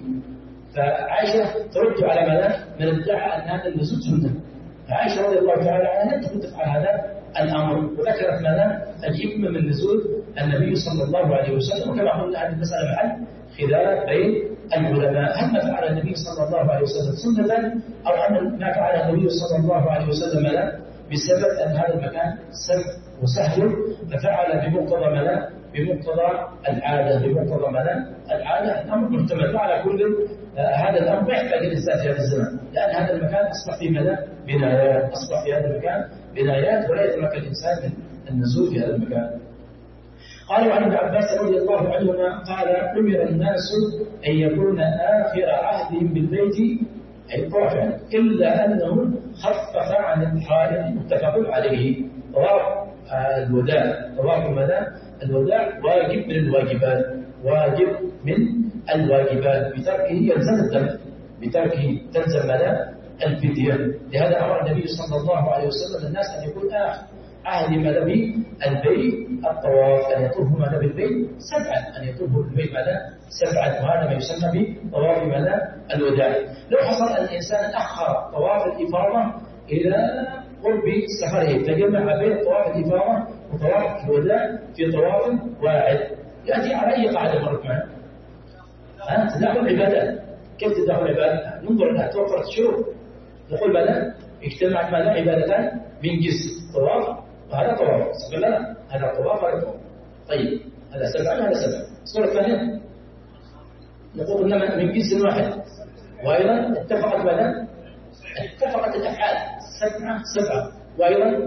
فعائشة ترد على ماذا؟ من ادعى أن هذا النزول سنة. فعائشة رضي الله تعالى عنها لم تكن تفعل هذا الأمر، وذكرت ماذا؟ الحكمة من نزول النبي صلى الله عليه وسلم. وكما قلنا هذه المسألة محل خلاف بين العلماء، هل ما فعل النبي صلى الله عليه وسلم سنة أو أن ما فعل النبي صلى الله عليه وسلم لا بسبب أن هذا المكان سمح وسهل ففعل بمقتضى ماذا؟ بمقتضى العادة، بمقتضى ماذا؟ العادة. الأمر محتمل، وعلى كل آه هذا الأمر ما يحتاج الإنسان في هذا الزمان، لأن هذا المكان أصبح في ماذا؟ بنايات، أصبح في هذا المكان بنايات، ولا يتمكن الإنسان من النزول في هذا المكان. قالوا عن ابن عباس رضي الله عنهما قال أمر الناس أن يكون آخر عهدهم بالبيت أي الطواف يعني، إلا أنه خفف عن الحائط، متفق عليه. طواف الوداع، طواف ماذا؟ الوداع واجب من الواجبات، واجب من الواجبات، بتركه يلزم الدم، بتركه تلزم ماذا؟ الفدية. لهذا أمر النبي صلى الله عليه وسلم الناس أن يكون آخر عهد ماذا بالبيت الطواف، أن يطوفوا ماذا بالبيت سبعا، أن يطوفوا بالبيت ماذا سبعا، وهذا ما يسمى بطواف ماذا الوداع. لو حصل أن الإنسان أخر طواف الإفاضة إلى قرب سفره، تجمع بين طواف الإفاضة وطواف الوداع في طواف واحد، يأتي على أي قاعدة مرت معنا؟ ها تداخل العبادات. كيف تداخل العبادات؟ ننظر لها توفرت الشروط، نقول ماذا؟ اجتمعت ماذا؟ عبادتان من جنس، طواف وهذا طواف، سبب لا هذا طواف هذا طواف. طيب هذا سبعة وهذا سبعة. الصورة الثانية نقول إنما من جنس واحد، وأيضا اتفقت ماذا؟ اتفقت الأفعال سبعة سبعة، وأيضا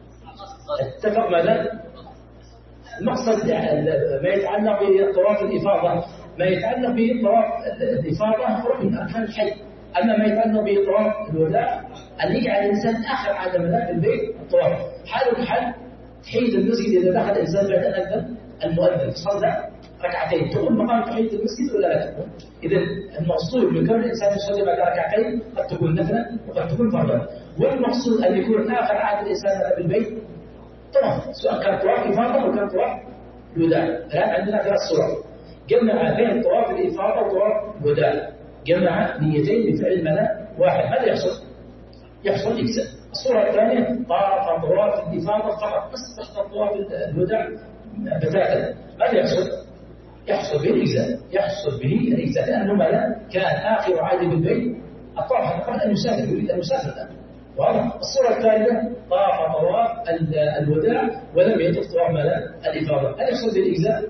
اتفق ماذا؟ المقصد ما يتعلق بطواف الإفاضة، ما يتعلق بطواف الإفاضة ركن من أركان الحج. أما ما يتعلق بطواف الوداع أن يجعل الإنسان آخر عادة ماذا في البيت الطواف. حال الحل تحية المسجد إذا دخل الإنسان بعد أن أذن المؤذن صلى ركعتين، تقول مقام تحية المسجد ولا لا تقول؟ إذا المقصود من كون الإنسان يصلي بعد ركعتين قد تكون نفلا وقد تكون فرضا، والمقصود أن يكون آخر عادة الإنسان في البيت طواف، سواء كان طواف إفاضة أو كان طواف الوداع. الآن عندنا ثلاث صور، جمع بين طواف الإفاضة وطواف الوداع، جمع نيتين بفعل ماذا؟ واحد. ماذا يحصل؟ يحصل إجزاء. الصورة الثانية طاف طواف الإفاضة فقط بس تحت طواف الوداع بتاتا، ماذا يحصل؟ يحصل به الإجزاء، يحصل به الإجزاء، لأنه ماذا؟ كان آخر عهد بالبيت الطواف قبل أن يسافر، يريد أن يسافر الآن. واضح؟ الصورة الثالثة طاف طواف الوداع ولم يطف طواف ماذا؟ الإفاضة، هل يحصل به الإجزاء؟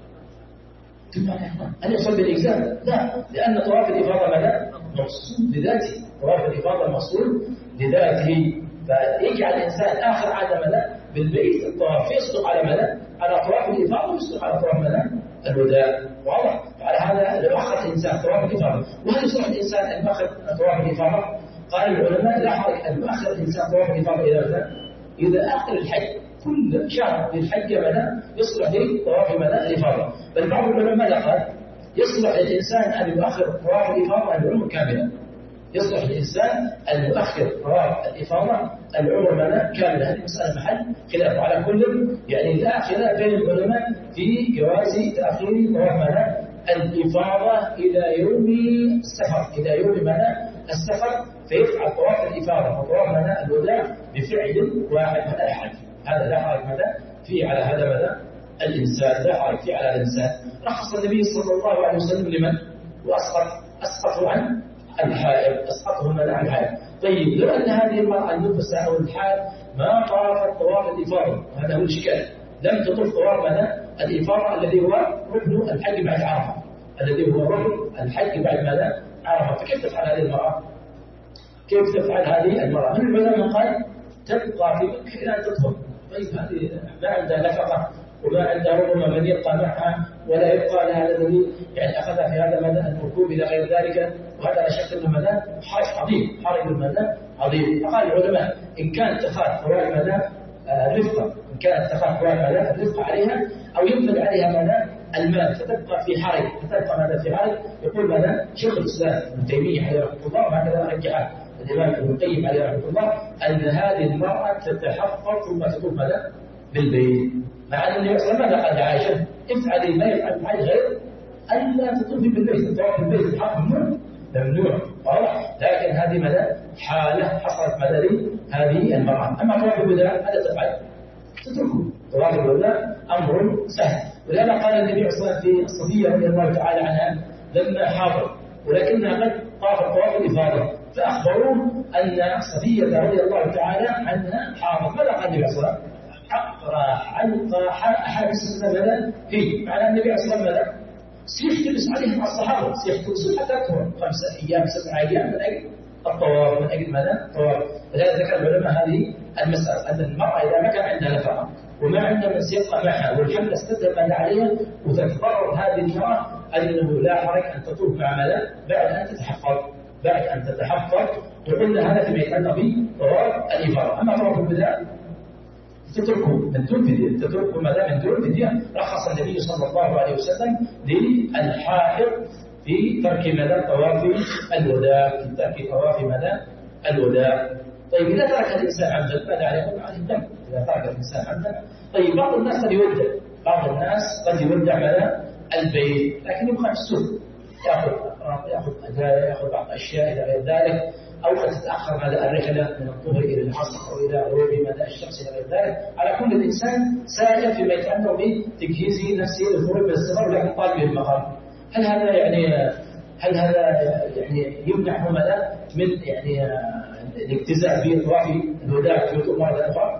هل يحصل بالإجزاء؟ لا، لأن طواف الإفاضة ماذا؟ مقصود لذاته، طواف الإفاضة مقصود لذاته، فيجعل الإنسان آخر عادة ماذا؟ بالبيت الطواف، يصدق على ماذا؟ على طواف الإفاضة ويصدق على طواف ماذا؟ الوداع. واضح؟ على هذا لو أخر الإنسان طواف الإفاضة، وهل يصلح الإنسان أن يؤخر طواف الإفاضة؟ قال العلماء لا حرج أن يؤخر الإنسان طواف الإفاضة إلى ماذا؟ إذا آخر الحج، كل شهر للحج ماذا؟ يصلح لطواف ماذا؟ الإفاضة. بل بعض العلماء ماذا قال؟ يصلح للإنسان أن يؤخر طواف الإفاضة العمر كاملا، يصلح للإنسان أن يؤخر طواف الإفاضة العمر ماذا؟ كاملا. هذه مسألة محل خلاف، على كل يعني لا خلاف بين العلماء في جواز تأخير طواف ماذا؟ الإفاضة إلى يوم السفر، إلى يوم مدى السفر، فيفعل طواف الإفاضة وطواف مدى الوداع بفعل واحد مدى الحج. هذا لا حرج مدى فيه على هذا مدى الإنسان، لا حرج فيه على الإنسان. رخص النبي صلى الله عليه وسلم لمن؟ وأسقط أسقطه عن الحائض، أسقطه مدى عن الحائض. طيب لو أن هذه المرأة النفسة أو الحائض ما طافت طواف الإفاضة، هذا هو الإشكال، لم تطف طواف مدى الإفاضة الذي هو ركن الحج بعد عرفة، الذي هو ركن الحج بعد ماذا؟ عرفة. فكيف تفعل هذه المرأة؟ كيف تفعل هذه المرأة؟ من العلماء قال تبقى في مكة إلى أن تطهر. طيب هذه ما عندها نفقة وما عندها ربما من يبقى معها ولا يبقى لها الذي يعني أخذها في هذا المدى الركوب إلى غير ذلك، وهذا لا شك أنه مدى حرج عظيم، حرج المدى عظيم. فقال العلماء إن كانت تخاف فوائد مدى الرفقة، إن كانت تخاف فوائد مدى الرفقة عليها أو ينفذ عليها مدى المال فتبقى في حرج، فتبقى مدى في حرج. يقول مدى شيخ الإسلام ابن تيمية عليه رحمه الله، وهكذا رجح الإمام ابن القيم عليه رحمه الله، أن هذه المرأة تتحفظ ثم تطوف مدى بالبيت. مع أن النبي صلى الله عليه وسلم قال لعائشة افعلي ما يفعل معي غير ألا تطوفي بالبيت، الطواف بالبيت الحق ممنوع ممنوع واضح. لكن هذه مدى حالة حصلت مدى هذه المرأة. أما طواف الوداع ماذا تفعل؟ تتركه. طواف الوداع أمر سهل، ولهذا قال النبي صلى الله عليه وسلم في الصفية رضي الله تعالى عنها لما حاضر ولكنها قد طافت طواف الإفاضة، فأخبروه أن صفية رضي الله تعالى عنها حاضر. ماذا قال النبي صلى الله عليه وسلم؟ أقرأ حلقة أحاديث السنة فيه، معنى النبي صلى الله عليه وسلم سيختلس عليهم الصحابة، سيختلسون حتى تكون خمسة أيام سبعة أيام من أجل الطواف، من أجل ماذا؟ الطواف. ولذلك ذكر العلماء هذه المسألة، أن المرأة إذا ما كان عندها نفقة وما عندها من سيبقى معها والحمل استدل ماذا عليها وتتضرر هذه المرأة، أنه لا حرج أن تطوف مع ماذا؟ بعد أن تتحفظ، بعد أن تتحفظ. وقلنا هذا فيما يتعلق بطواف الإفاضة. أما طواف الوداع تتركه من دون فدية، تتركه ماذا من دون فدية. رخص النبي صلى الله عليه وسلم للحائض في ترك ماذا طواف الوداع، في ترك طواف ماذا الوداع. طيب إذا ترك الإنسان عمدا ماذا عليه؟ عليه الدم. إذا ترك الإنسان عمدا. طيب بعض الناس قد يودع، بعض الناس قد يودع ماذا البيت، لكن يبقى في السوق يأخذ يأخذ أدايا، يأخذ بعض الأشياء إلى غير ذلك، أو قد تتأخر ماذا الرحلة من الظهر إلى العصر أو إلى غروب ماذا الشمس إلى غير ذلك. على كل الإنسان سائل فيما يتعلق بتجهيز نفسه للخروج من السفر ولكن طالب المقام. هل هذا يعني هل هذا يعني يمنعه ماذا من يعني الاجتزاء بطواف الوداع في وقت مرة أخرى؟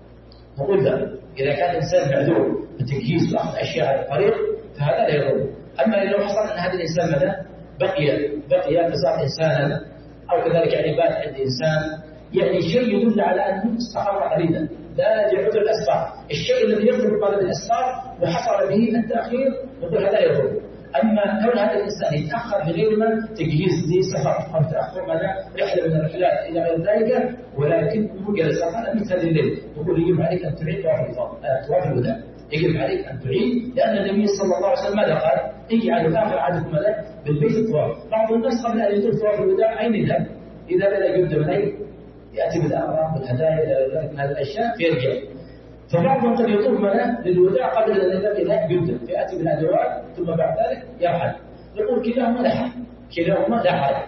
نقول ذلك إذا كان الإنسان معذور بتجهيز بعض أشياء على الطريق فهذا لا يضر. أما لو حصل أن هذا الإنسان ماذا بقي بقي فصار إنسانا أو كذلك يعني بات عند إنسان يعني شيء يدل على أنه استقر قليلا، لا لعذر الأسباب، الشيء الذي يضرب بطلب الأسباب وحصل به التأخير نقول هذا يضر. أما كون هذا الإنسان يتأخر بغير ما تجهيز لسفر أو تأخر ماذا رحلة من الرحلات إلى غير ذلك ولكن جلس أقل مثل هذه الليل، يقول يجب عليك أن تعيد طواف الوداع، يجب عليك أن تعيد، لأن النبي صلى الله عليه وسلم ماذا قال؟ اجعلوا آخر عهدكم ماذا بالبيت الطواف. بعض الناس قبل أن يطوف طواف الوداع أين يذهب؟ إذا بدأ يبدأ من أين؟ يأتي بالأغراض بالهدايا إلى ذلك من هذه الأشياء فيرجع. فبعضهم قد يطوف ماذا للوداع قبل أن يذهب إلى يبدأ، فيأتي بالأدوات ثم بعد ذلك يرحل. يقول كلاهما لا حرج، كلاهما لا حرج.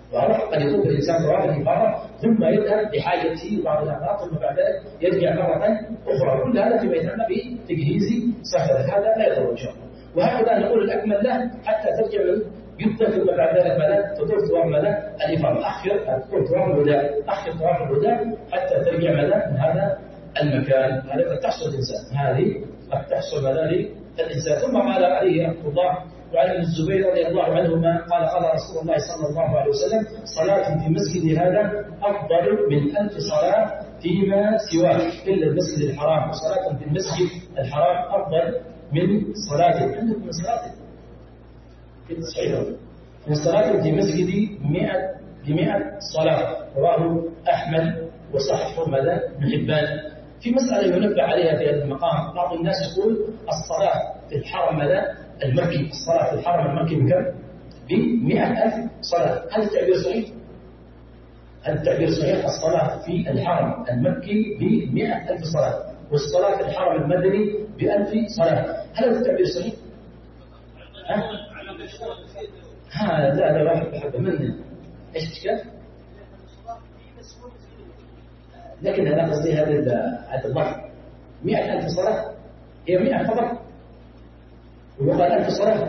قد يطوف الإنسان طواف الإفاضة ثم يذهب لحاجته بعض الأغراض ثم بعد ذلك يرجع مرة أخرى. كل هذا فيما يتعلق بتجهيز سفره، هذا لا يضر إن شاء الله. وهكذا نقول الأكمل له حتى ترجع يبدأ ثم بعد ذلك ماذا تطوف طواف ماذا الإفاضة، أخر تطوف طواف الوداع، أخر طواف الوداع حتى ترجع ماذا من هذا المكان. هذا قد تحصل الإنسان، هذه قد تحصل ماذا للإنسان. ثم قال عليه رحمه الله وعن ابن الزبير رضي الله عنهما قال قال رسول الله صلى الله عليه وسلم صلاة في مسجد هذا أفضل من ألف صلاة فيما سواه إلا المسجد الحرام، وصلاة في المسجد الحرام أفضل من صلاة من صلاة في صحيح من صلاة في مسجد مئة بمئة صلاة. رواه أحمد وصححه ماذا ابن حبان. في مسألة ينبه عليها في هذا المقام، بعض الناس يقول الصلاة في الحرم ماذا المكي، الصلاة في الحرم المكي بكم؟ بمئة ألف صلاة. هل التعبير صحيح؟ هل التعبير صحيح؟ الصلاة في الحرم المكي بمئة ألف صلاة والصلاة في الحرم المدني بألف صلاة. هل هذا التعبير صحيح؟ ها؟ ها لا لا واحد بحبه منه. إيش تشكل؟ لكن أنا قصدي هذا هذا الضغط مئة ألف صلاة هي مئة فقط ويقال ألف صلاة.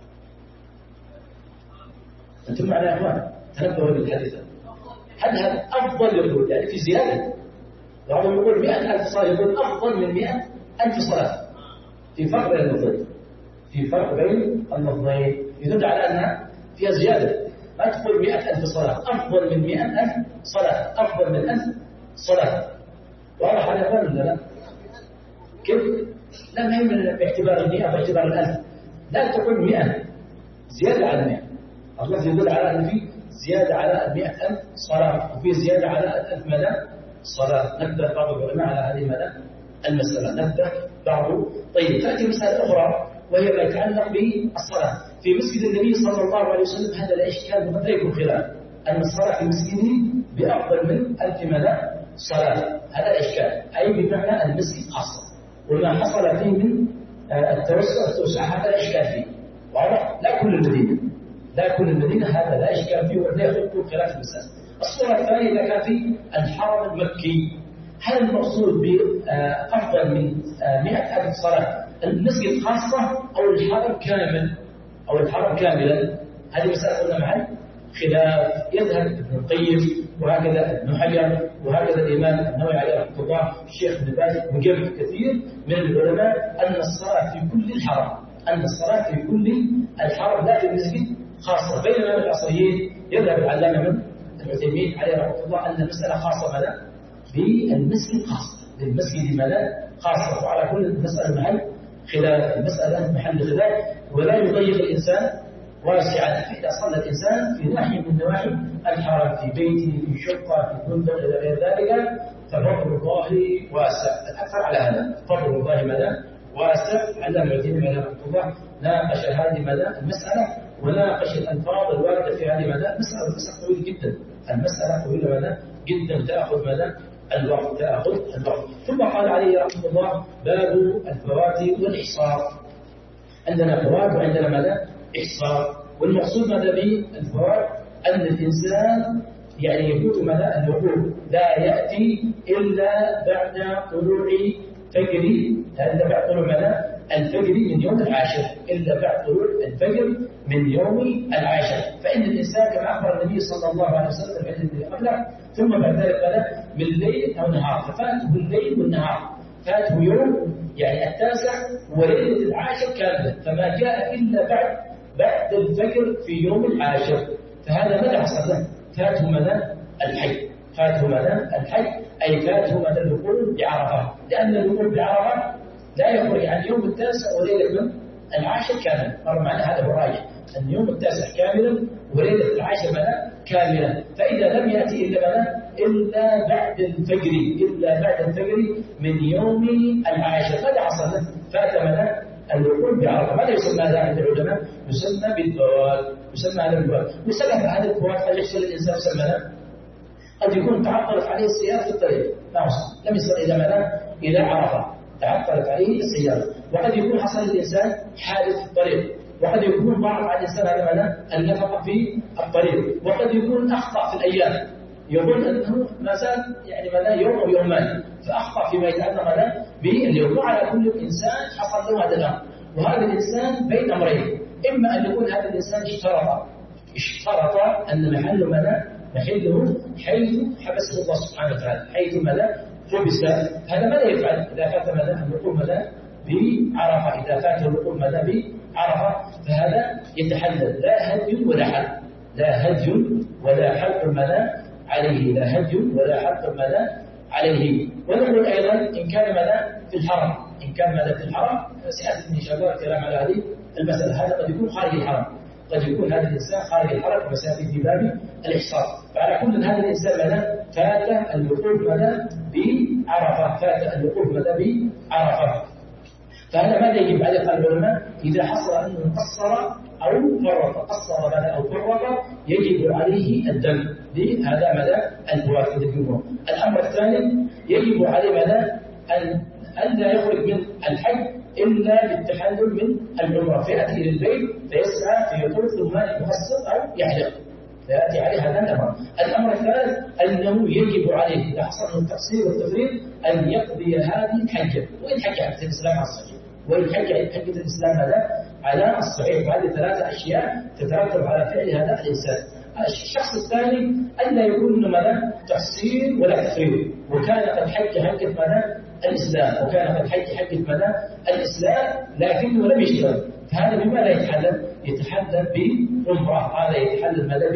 أنتم معنا يا أخوان تنبهوا للحديث هل هذا أفضل يقول يعني في زيادة بعضهم يقول مئة ألف صلاة يقول أفضل من مئة ألف صلاة. في فرق بين اللفظين في فرق بين اللفظين يدل على أنها فيها زيادة. ما تقول مئة ألف صلاة أفضل من مئة ألف صلاة أفضل من ألف صلاة. واضح على أخوان ولا لا؟ كيف؟ لا ما هي باعتبار المئة باعتبار الألف. لا تقول مئة زيادة على مئة. الله يدل على أن في زيادة على مئة ألف صلاة وفي زيادة على ألف مدى صلاة. نبدأ بعض العلماء على هذه مدى المسألة نبدأ بعض. طيب تأتي مسألة أخرى وهي ما يتعلق بالصلاة في مسجد النبي صلى الله عليه وسلم. هذا لا إشكال وقد لا يكون خلاف أن الصلاة في مسجده بأفضل من ألف مدى صلاة. هذا الإشكال أي بمعنى المسجد خاصة وما حصل فيه من التوسع التوسع هذا لا إشكال فيه. واضح؟ لا كل المدينة لا كل المدينة هذا لا إشكال فيه ولا يكون خلاف المسألة. الصورة الثانية إذا كان في الحرم المكي هل المقصود بأفضل من مئة ألف صلاة المسجد خاصة أو الحرم كامل أو الحرم كاملا؟ هذه مسألة قلنا معا خلاف. يذهب ابن القيم وهكذا ابن حجر وهكذا الإمام النووي عليه رحمه الله الشيخ ابن باز وجمع كثير من العلماء أن الصلاة في كل الحرم أن الصلاة في كل الحرم لا في المسجد خاصة. بينما العصريين يذهب العلامة من العثيمين عليه رحمه الله أن المسألة خاصة ماذا؟ بالمسجد خاصة للمسجد ماذا؟ خاصة. وعلى كل المسألة محل خلاف المسألة محل خلاف ولا يضيق الإنسان واسعا. فإذا صلى الإنسان في ناحية من نواحي الحرم في بيته في شقة في فندق إلى غير ذلك ففضل الله واسع. الأكثر على هذا فضل الله ماذا؟ واسع. علم العثيمين عليه رحمه الله ناقش هذه ماذا؟ المسألة وناقش الألفاظ الواردة في هذه ماذا؟ المسألة المسألة طويلة جدا المسألة طويلة ماذا؟ جدا تأخذ ماذا؟ الوقت تأخذ الوقت. ثم قال عليه رحمه الله باب الفوات والإحصار. عندنا فوات وعندنا ماذا؟ إحصار. والمقصود ماذا بالفوات؟ أن الإنسان يعني يفوت ماذا؟ الوقوف لا يأتي إلا بعد طلوع فجر إلا بعد طلوع ماذا؟ الفجر من يوم العاشر إلا بعد طلوع الفجر من يوم العاشر. فإن الإنسان كما أخبر النبي صلى الله عليه وسلم في الحديث قبله ثم بعد ذلك ماذا؟ من الليل أو نهار ففاته الليل والنهار فاته يوم يعني التاسع وليلة العاشر كاملة فما جاء إلا بعد بعد الفجر في يوم العاشر. فهذا ماذا حصل له؟ فاته ماذا؟ الحي فاته ماذا؟ الحي أي فاته ماذا؟ الوقوف بعرفة لأن الوقوف بعرفة لا يخرج عن يوم التاسع وليلة من العاشر كاملا. مر معنا هذا هو الراجح أن يوم التاسع كاملا وليلة العاشر ماذا؟ كاملا. فإذا لم يأتي إلا ماذا؟ إلا بعد الفجر إلا بعد الفجر من يوم العاشر ماذا حصل له؟ فات ماذا؟ الوقوف بعرفة. ماذا يسمى هذا عند العلماء؟ يسمى بالفوات يسمى هذا بالفوات. وسبب هذا الفوات قد يحصل الإنسان يسمى قد يكون تعطلت عليه السيارة في الطريق لا وصل لم يصل إلى ماذا؟ إلى عرفة تعطلت عليه السيارة. وقد يكون حصل الإنسان حادث في الطريق وقد يكون ضاعت على الإنسان هذا ماذا؟ النفقة في الطريق. وقد يكون أخطأ في الأيام يظن أنه ما زال يعني ماذا؟ يوم أو يومان فأخطأ فيما يتعلق ماذا؟ باليوم. وعلى كل إنسان حصل له هذا الأمر. وهذا الإنسان بين أمرين إما أن يكون هذا الإنسان اشترط اشترط أن محله ماذا؟ محله حيث حبسه الله سبحانه وتعالى حيث ماذا؟ حبس. هذا ماذا يفعل إذا فات ماذا؟ الوقوف ماذا؟ بعرفة. إذا فات الوقوف ماذا؟ بعرفة فهذا يتحلل لا هدي ولا حلق لا هدي ولا حلق ماذا؟ عليه لا هدي ولا حلق ماذا؟ عليه. ونقول أيضا إن كان ماذا؟ في الحرم إن كان ماذا؟ في الحرم سيأتي إن شاء الله الكلام على هذه المسألة. هذا قد يكون خارج الحرم قد يكون هذا الإنسان خارج الحرم كما سيأتي في باب الإحصار. فعلى كل هذا الإنسان ماذا؟ فات الوقوف ماذا؟ بعرفة فات الوقوف ماذا؟ بعرفة. فهذا ماذا يجب عليه قال العلماء؟ إذا حصل أنه قصر أو فرط قصر ماذا؟ أو فرط يجب عليه الدم لهذا ماذا؟ الفوات. الأمر الثاني يجب عليه ماذا؟ أن لا يخرج من الحج إلا بالتحلل من العمرة، فيأتي إلى البيت فيسعى فيطوف ثم يقصر أو يحلق، فيأتي عليه هذا الأمر. الأمر الثالث أنه يجب عليه إذا حصل التقصير والتفريط أن يقضي هذه الحجة، وإن حج حجة الإسلام على الصحيح، وإن حج حجة الإسلام هذا على الصحيح. وهذه ثلاثة أشياء تترتب على فعل هذا الإنسان. الشخص الثاني أن لا يكون ماذا تقصير ولا تفريط، وكان قد حج حجة ماذا الإسلام، وكان قد حج حجة ماذا الإسلام لكنه لم يشتغل، فهذا بما لا يتحلل يتحلل بعمرة، هذا يتحلل ماذا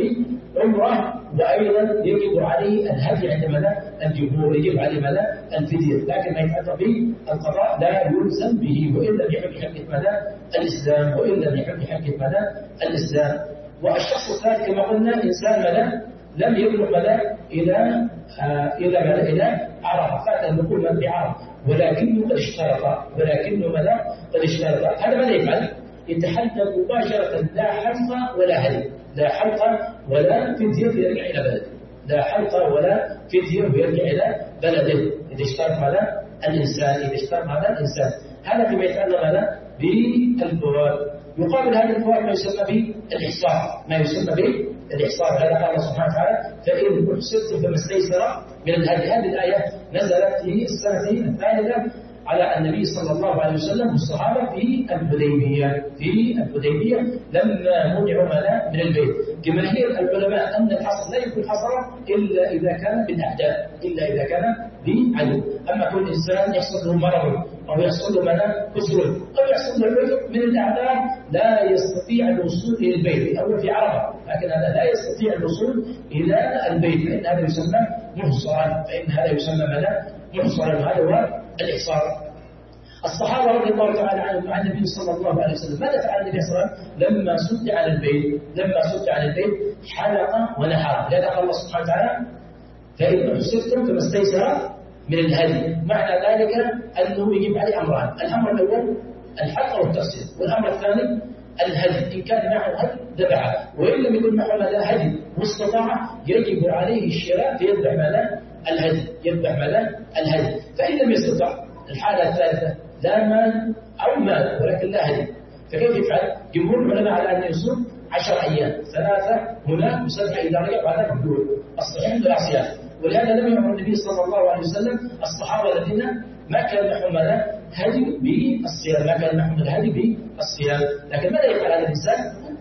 بعمرة. وأيضا يجب عليه الهدي عند ماذا الجمهور، يجب عليه ماذا الفدية، لكن ما يتعلق بالقضاء لا يلزم به، وإن لم يحج حجة ماذا الإسلام، وإن لم يحج حجة ماذا الإسلام. والشخص الثالث كما قلنا إنسان ماذا لم يبلغ ماذا إلى آه إلى ماذا إلى عرفة، فات الدخول من بعرفة، ولكنه قد اشترط، ولكنه ماذا قد اشترط. هذا ماذا يفعل؟ يتحدث مباشرة، لا حلقة ولا هدي، لا حلقة ولا فدية ويرجع إلى بلده، لا حلقة ولا فدية ويرجع إلى بلده إذا اشترط هذا الإنسان، إذا اشترط هذا الإنسان. هذا فيما يتعلق هذا بالفوات. يقابل هذا الفوات ما يسمى بالإحصار، ما يسمى بالإحصار. هذا قال الله سبحانه وتعالى فإن أحصرتم فما استيسر من الهدي. هذه الآية نزلت في السنة الثالثة على النبي صلى الله عليه وسلم والصحابة في الحديبية، في الحديبية لما منعوا من البيت. جماهير العلماء أن الحصر لا يكون حصرا إلا إذا كان بالأعداء، إلا إذا كان بعدو. أما كل إنسان يحصل له مرض أو يحصل له كسر أو يحصل له عذر من الأعداء لا يستطيع الوصول إلى البيت أو في عرفة، لكن هذا لا يستطيع الوصول إلى البيت، فإن هذا يسمى محصرا، فإن هذا يسمى ماذا محصرا. هذا هو الإحصار. الصحابة رضي الله تعالى عنهم مع النبي صلى الله عليه وسلم ماذا فعل النبي صلى الله عليه وسلم لما سد على البيت؟ لما سد على البيت حلق ونحر. لذا قال الله سبحانه وتعالى فإن أحصرتم فما استيسر من الهدي. معنى ذلك أنه يجب عليه أمران، الأمر الأول الحلق والتقصير، والأمر الثاني الهدي. إن كان معه هدي ذبحه، وإن لم يكن معه لا هدي واستطاع يجب عليه الشراء فيذبح ماذا الهدي، يذبح ماذا الهدي. فإن لم يستطع الحالة الثالثة لا مال أو مال ولكن لا هدي، فكيف يفعل؟ جمهور العلماء على أن يصوم عشر أيام، ثلاثة هنا وسبعة إذا رجع وهذا مقبول الصحيح بالعصيان. ولهذا لم يأمر النبي صلى الله عليه وسلم الصحابة الذين ما كان معهم ماذا هدي بالصيام، ما كان معهم الهدي بالصيام. لكن ماذا يفعل هذا الإنسان؟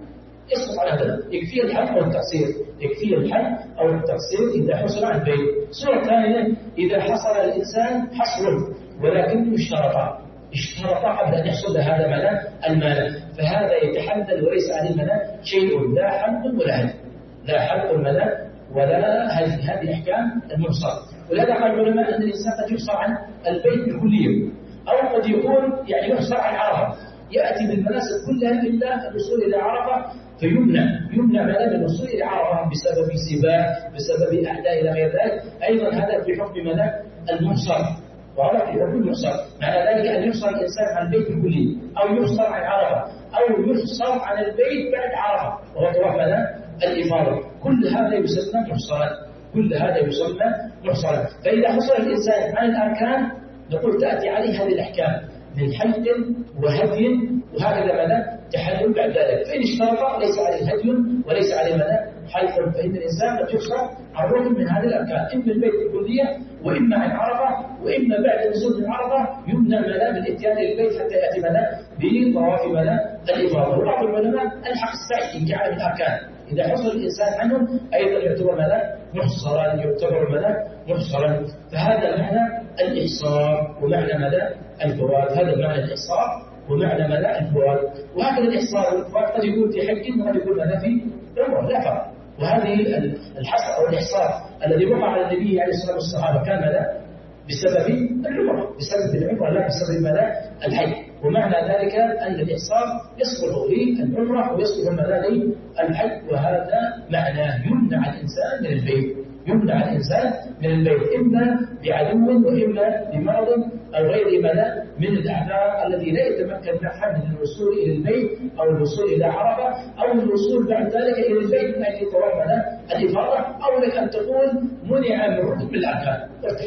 يسقط على هذا، يكفيه الحلق أو التقصير، يكفيه الحلق أو التقصير إذا حصل عن البيت. الصورة الثانية إذا حصل الإنسان حصر ولكنه اشترط اشترط قبل أن يحصل هذا ماذا المال، فهذا يتحلل وليس عليه ماذا شيء، لا حلق ولا هدي، لا حلق ماذا ولا هدي. هذه أحكام المحصر. ولهذا قال العلماء أن الإنسان قد يحصر عن البيت بالكلية، أو قد يكون يعني يحصر عن عرفة، يأتي بالمناسك كلها إلا الوصول إلى عرفة فيمنع يمنع ماذا من الوصول إلى عرفة بسبب سباق، بسبب أعداء إلى غير ذلك. أيضا هذا في حكم ماذا المحصر، وهذا في حكم المحصر. معنى ذلك أن يحصر الإنسان عن البيت بالكلية، أو يحصر عن عرفة، أو يحصر عن البيت بعد عرفة وهو طواف ماذا الإفاضة. كل هذا يسمى محصرا، كل هذا يسمى محصرا. فإذا حصل الإنسان عن الأركان نقول تأتي عليه هذه الأحكام من حلق وهدي، وهكذا ماذا تحلل بعد ذلك. فإن اشترط ليس عليه هدي وليس عليه ماذا حلق، فإن الإنسان قد يحصر عن ركن من هذه الأركان، إما البيت الكلية وإما عن عرفة، وإما بعد نزول من عرفة يمنع ماذا من الاتيان إلى البيت حتى يأتي ماذا بطواف ماذا الإفاضة. وبعض العلماء الحق السعي إن جعل من الأركان إذا حصل الإنسان عنه أيضا يعتبر ماذا محصرا، يعتبر ماذا محصرا. فهذا معنى الإحصار ومعنى ماذا الفوات، هذا معنى الإحصار ومعنى ماذا الفوات. وهكذا الإحصار والفوات قد يكون في حج وقد يكون ماذا في عمره، لا فرق. وهذه الحصر أو الإحصار الذي وقع على النبي عليه الصلاة والسلام كان ماذا بسبب العمرة، بسبب العمرة لا بسبب ماذا الحج. ومعنى ذلك أن الإحصار يصلح للعمرة ويصلح ماذا للحج، وهذا معناه يمنع الإنسان من البيت، يمنع الإنسان من البيت إما بعدو وإما بمرض أو غير ماذا من الأعذار الذي لا يتمكن أحد من الوصول إلى البيت أو الوصول إلى عرفة أو الوصول بعد ذلك إلى البيت من أجل طواف ماذا الإفاضة، أو لك أن تقول منع من ركن من الأركان وارتحل،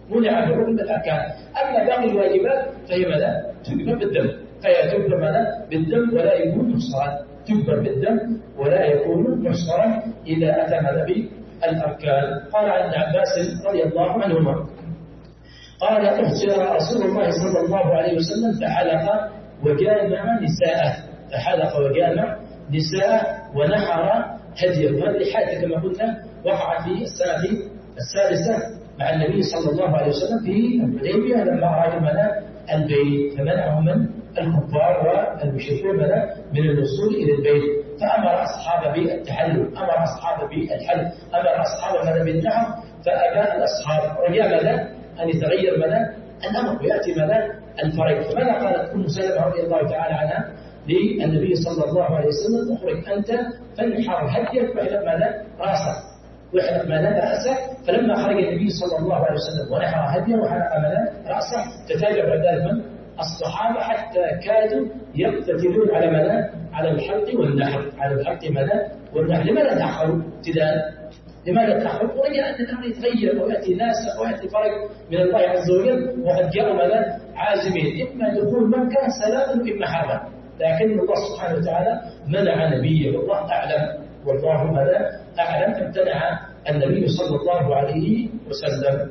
منع بالركن بالأركان. أما باقي الواجبات فهي ماذا؟ تجبر بالدم، فهي تجبر ماذا؟ بالدم ولا يكون محصرا، تجبر بالدم ولا يكون محصرا إذا أتى ماذا بالأركان. قال عن ابن عباس رضي الله عنهما قال احصر رسول الله صلى الله عليه وسلم فحلق وجامع نساءه، فحلق وجامع نساءه ونحر هديه. وهذه الحادثة كما قلنا وقعت في السنة السادسة مع النبي صلى الله عليه وسلم في الحديبية لما أراد منع البيت، فمنعه من الكفار والمشركون من الوصول إلى البيت، فأمر أصحابه بالتحلل، أمر أصحابه بالحل، أمر أصحابه ماذا بالنحر، فأبى الأصحاب. رجاء ماذا؟ أن يتغير ماذا؟ الأمر ويأتي ماذا؟ الفريق. فماذا قالت أم سلمة رضي الله تعالى عنها للنبي صلى الله عليه وسلم؟ اخرج أنت فانحر هديك واحلق ماذا؟ رأسك، واحلق ماذا؟ رأسك. فلما خرج النبي صلى الله عليه وسلم ونحر هديه وحلق ماذا؟ رأسه، تتابع بعد ذلك من؟ الصحابة حتى كادوا يقتتلون على ماذا؟ على الحلق والنحر، على الحلق ماذا؟ والنحر. لماذا تأخروا ابتداء؟ لماذا تأخروا؟ ورجاء أن الأمر يتغير ويأتي ناس ويأتي فرق من الله عز وجل، وقد جاءوا ماذا؟ عازمين، إما دخول مكة سلاما وإما حربا، لكن الله سبحانه وتعالى منع نبيه، والله أعلم، والله ماذا؟ أعلم. امتنع النبي صلى الله عليه وسلم.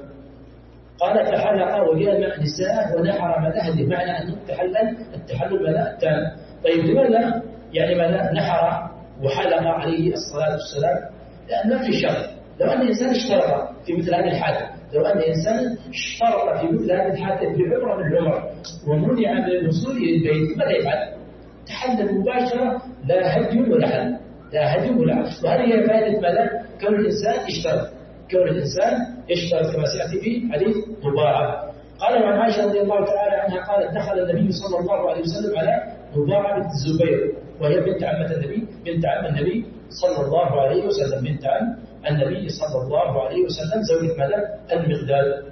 قال فحلق وجامع نساءه ونحر ماذا؟ هدي، معنى أنه تحلل التحلل ماذا؟ التام. طيب لماذا يعني ماذا نحر وحلق عليه الصلاة والسلام؟ لأن ما في شرط. لو أن الإنسان اشترط في مثل هذه الحادثة، لو أن الإنسان اشترط في مثل هذه الحادثة بعمرة من العمر ومنع من الوصول إلى البيت، ماذا يفعل؟ تحلل مباشرة، لا هدي ولا حل، لا هدي ولا حل. وهذه هي فائدة ماذا؟ كون الإنسان اشترط، كون الإنسان يشترط كما سيأتي في حديث ضباعة. قال عن عائشة رضي الله تعالى عنها قالت دخل النبي صلى الله عليه وسلم على ضباعة بنت الزبير، وهي بنت عمة النبي، بنت عم النبي صلى الله عليه وسلم، بنت عم النبي صلى الله عليه وسلم، زوجة ماذا؟ المقداد.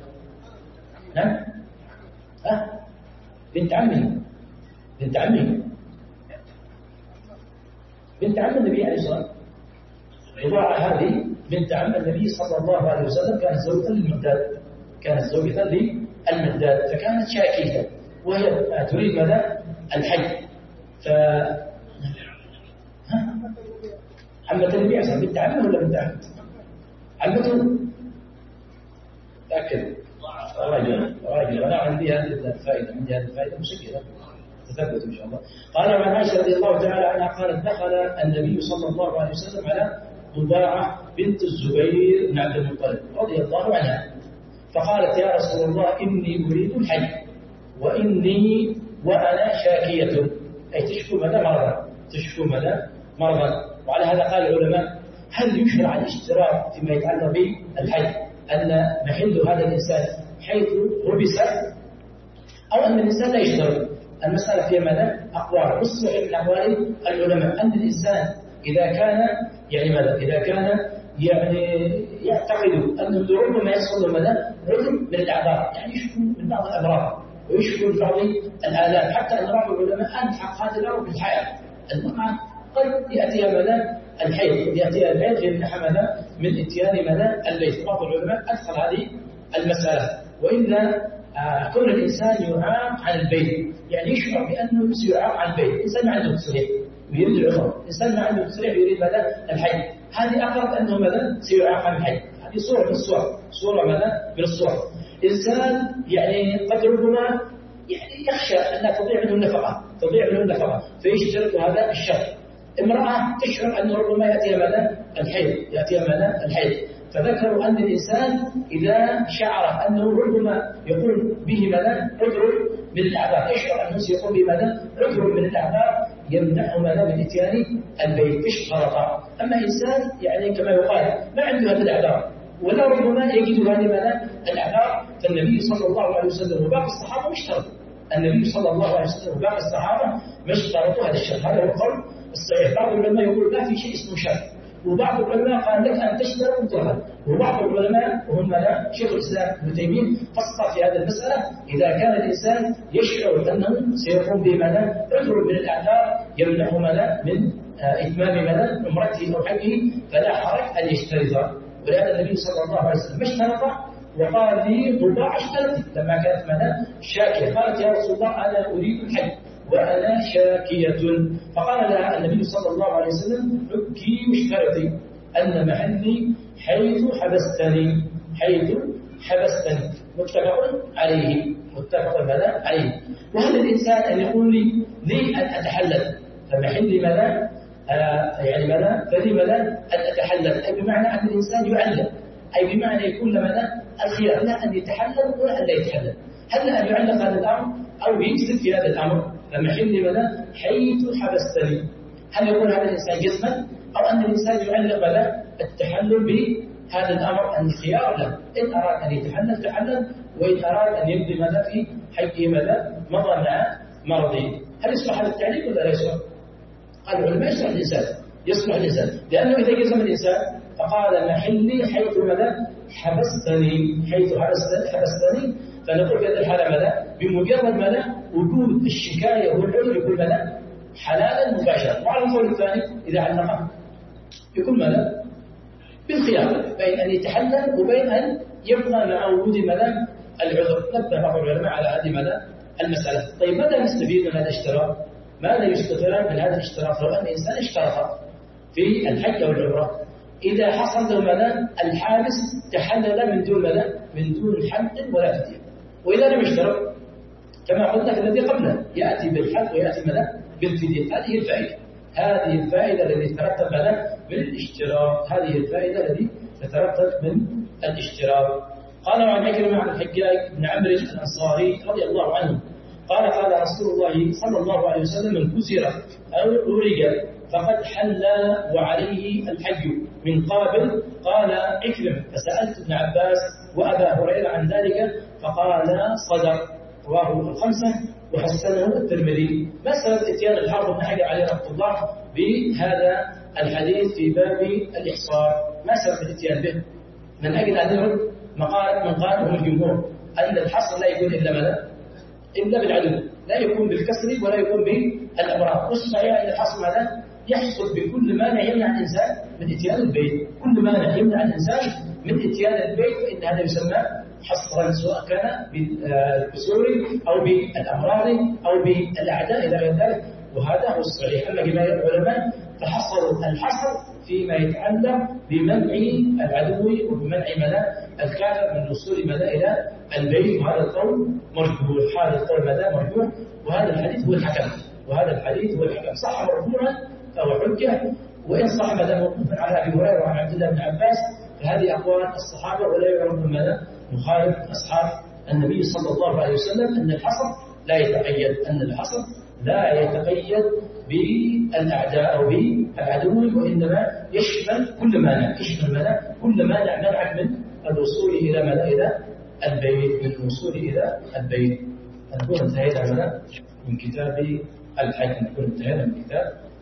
نعم؟ ها؟ بنت عمه، بنت عمه، بنت عم النبي عليه الصلاة والسلام. رضاعة هذه بنت عم النبي صلى الله عليه وسلم كانت زوجة للمقداد، كانت زوجة للمقداد، فكانت شاكية وهي تريد ماذا؟ الحج. ف عمة النبي عليه الصلاة بنت عمه ولا بنت عمه؟ عمته. تأكد راجل راجل أنا عندي هذه الفائدة، عندي هذه الفائدة مسجلة تثبت إن شاء الله. قال عن عائشة رضي الله تعالى عنها قالت دخل النبي صلى الله عليه وسلم على ضباعة بنت الزبير بن عبد المطلب رضي الله عنها، فقالت يا رسول الله إني أريد الحج وإني وأنا شاكية، أي تشكو ماذا؟ مرضا، تشكو ماذا؟ مرضا. وعلى هذا قال العلماء هل يشرع الاشتراط فيما يتعلق بالحج أن محل هذا الإنسان حيث ربس، أو أن الإنسان لا يشترط؟ المسألة فيها ماذا؟ أقوال، والصحيح من أقوال العلماء أن الإنسان إذا كان يعني ماذا؟ إذا كان يعني يعتقد أنه ربما يحصل له ماذا؟ عذر من الأعذار، يعني يشكو من بعض الأمراض ويشكو من بعض الآلام، حتى أن بعض العلماء ألحق هذه الأمر بالحياة. المرأة قد يأتيها ماذا؟ الحيض، يأتيها الحيض يمنح ماذا؟ من اتيان ماذا؟ البيت. بعض العلماء أدخل هذه المسألة. وإلا آه كون الإنسان يعاق عن البيت، يعني يشعر بأنه سيعاق عن البيت، الإنسان ما عنده تصريح ويريد العمر، الإنسان ما عنده تصريح ويريد ماذا؟ الحج، هذه أقرب أنه ماذا؟ سيعاق عن الحج. هذه صورة من الصور، صورة ماذا؟ من الصور. إنسان يعني قد ربما يعني يخشى أن تضيع منه النفقة، تضيع منه النفقة، فيشترط هذا الشرط. امرأة تشعر أنه ربما يأتيها ماذا؟ الحيض، يأتيها ماذا؟ الحيض. فذكروا أن الإنسان إذا شعر أنه ربما يقول به ماذا؟ عذر من الأعذار، يشعر أنه سيقول به ماذا؟ عذر من الأعذار يمنعه ماذا؟ من إتيان البيت، اشترط. أما إنسان يعني كما يقال ما عنده هذه الأعذار ولا ربما يجد هذه ماذا؟ الأعذار، فالنبي صلى الله عليه وسلم وباقي الصحابة ما اشترطوا، النبي صلى الله عليه وسلم وباقي الصحابة ما اشترطوا هذا الشرط. هذا هو القول الصحيح. بعض العلماء يقول ما في شيء اسمه شرط، وبعض العلماء قال لك أن تشترط مطلقا، وبعض العلماء وهم شيخ الإسلام ابن تيمية فصل في هذه المسألة إذا كان الإنسان يشعر أنه سيقوم بماذا؟ عذر من الأعذار يمنعه ماذا؟ من إتمام ماذا؟ عمرته أو حجه، فلا حرج أن يشترط. ولأن النبي صلى الله عليه وسلم ما اشترط وقال لي ضباع اشترت لما كانت منا شاكية، قالت يا رسول الله أنا أريد الحج وأنا شاكية، فقال لها النبي صلى الله عليه وسلم حكي واشترطي أن محلي حيث حبستني، حيث حبستني، متفق عليه، متفق عليه. وهل الإنسان أن يقول لي لي أن أتحلل فمحلي ماذا؟ آه يعني ماذا؟ فلي ماذا؟ أن أتحلل، أي بمعنى أن الإنسان يعلل، أي بمعنى يكون ماذا؟ الخيار، لا أن يتحلل ولا أن لا يتحلل. هل أن يعلق هذا الأمر أو يجزم في هذا الأمر؟ فمحلي ماذا؟ حيث حبستني. هل يقول هذا الإنسان جزما أو أن الإنسان يعلق ماذا؟ التحلل بهذا الأمر أن الخيار له، إن أراد أن يتحلل تحلل، وإن أراد أن يبدي ماذا في حقه ماذا؟ مضى مع مرضه. هل يصلح هذا التعليق ولا لا يصلح؟ قال العلماء يصلح الإنسان، يصلح الإنسان، لأنه إذا جزم الإنسان فقال محلي حيث ماذا؟ حبستني، حيث حبستني، فنقول في هذه الحالة ماذا؟ بمجرد ماذا؟ وجود الشكاية والعذر يكون ماذا؟ حلالا مباشرة. وعلى القول الثاني إذا علقه يكون ماذا؟ بالخيار بين أن يتحلل وبين أن يبقى مع وجود ماذا؟ العذر. نبه بعض العلماء على هذه ماذا؟ المسألة. طيب ماذا نستفيد من هذا الاشتراط؟ ماذا يستفاد من هذا الاشتراط؟ لو أن الإنسان اشترط في الحج أو العمرة إذا حصل له ماذا؟ الحابس تحلل من دون ماذا؟ من دون حد ولا فدية. وإذا لم يشترط كما قلنا في الذي قبله يأتي بالحد ويأتي ماذا؟ بالفدية. هذه الفائدة، هذه الفائدة التي تترتب ماذا؟ من الاشتراط، هذه الفائدة التي تترتب من الاشتراط. قال عن عكرمة عن الحجاج بن عمرو الأنصاري رضي الله عنه قال قال رسول الله صلى الله عليه وسلم من كسر أو أورج فقد حل وعليه الحج من قابل. قال عكرمة فسألت ابن عباس وأبا هريرة عن ذلك فقال صدق، رواه الخمسة وحسنه الترمذي. ما سبب اتيان الحافظ بن حجر عليه رحمه الله بهذا الحديث في باب الإحصار؟ ما سبب الاتيان به؟ من أجل أن يرد مقال من قال هم الجمهور أن الحصر لا يكون إلا ماذا؟ إلا بالعدل، لا يكون بالكسر ولا يكون بالأمراض. والصحيح أن الحصر ماذا؟ يحصل بكل مانع يمنع الإنسان من اتيان البيت، كل مانع يمنع الإنسان من اتيان البيت فإن هذا يسمى حصرا، سواء كان بالكسور أو بالأمراض أو بالأعداء إلى غير ذلك، وهذا هو الصحيح. أما جماهير العلماء فحصروا الحصر فيما يتعلق بمنع العدو وبمنع ماذا؟ الكافر من الوصول ماذا؟ إلى البيت، وهذا القول مرجوح، هذا القول ماذا؟ مرجوح، وهذا الحديث هو الحكم، وهذا الحديث هو الحكم. صح مرفوعا فهو حجة، وإن صح ماذا؟ موقوفا على أبي هريرة وعن عبد الله بن عباس، فهذه أقوال الصحابة ولا يعرف ماذا؟ مخالف أصحاب النبي صلى الله عليه وسلم أن الحصر لا يتقيد، أن الحصر لا يتقيد بالأعداء أو بالعدو، وإنما يشمل كل مانع، يشمل مانع كل مانع منعك من الوصول إلى ماذا؟ إلى البيت، من الوصول إلى البيت. نكون انتهينا من كتاب الحج، نكون انتهينا من كتاب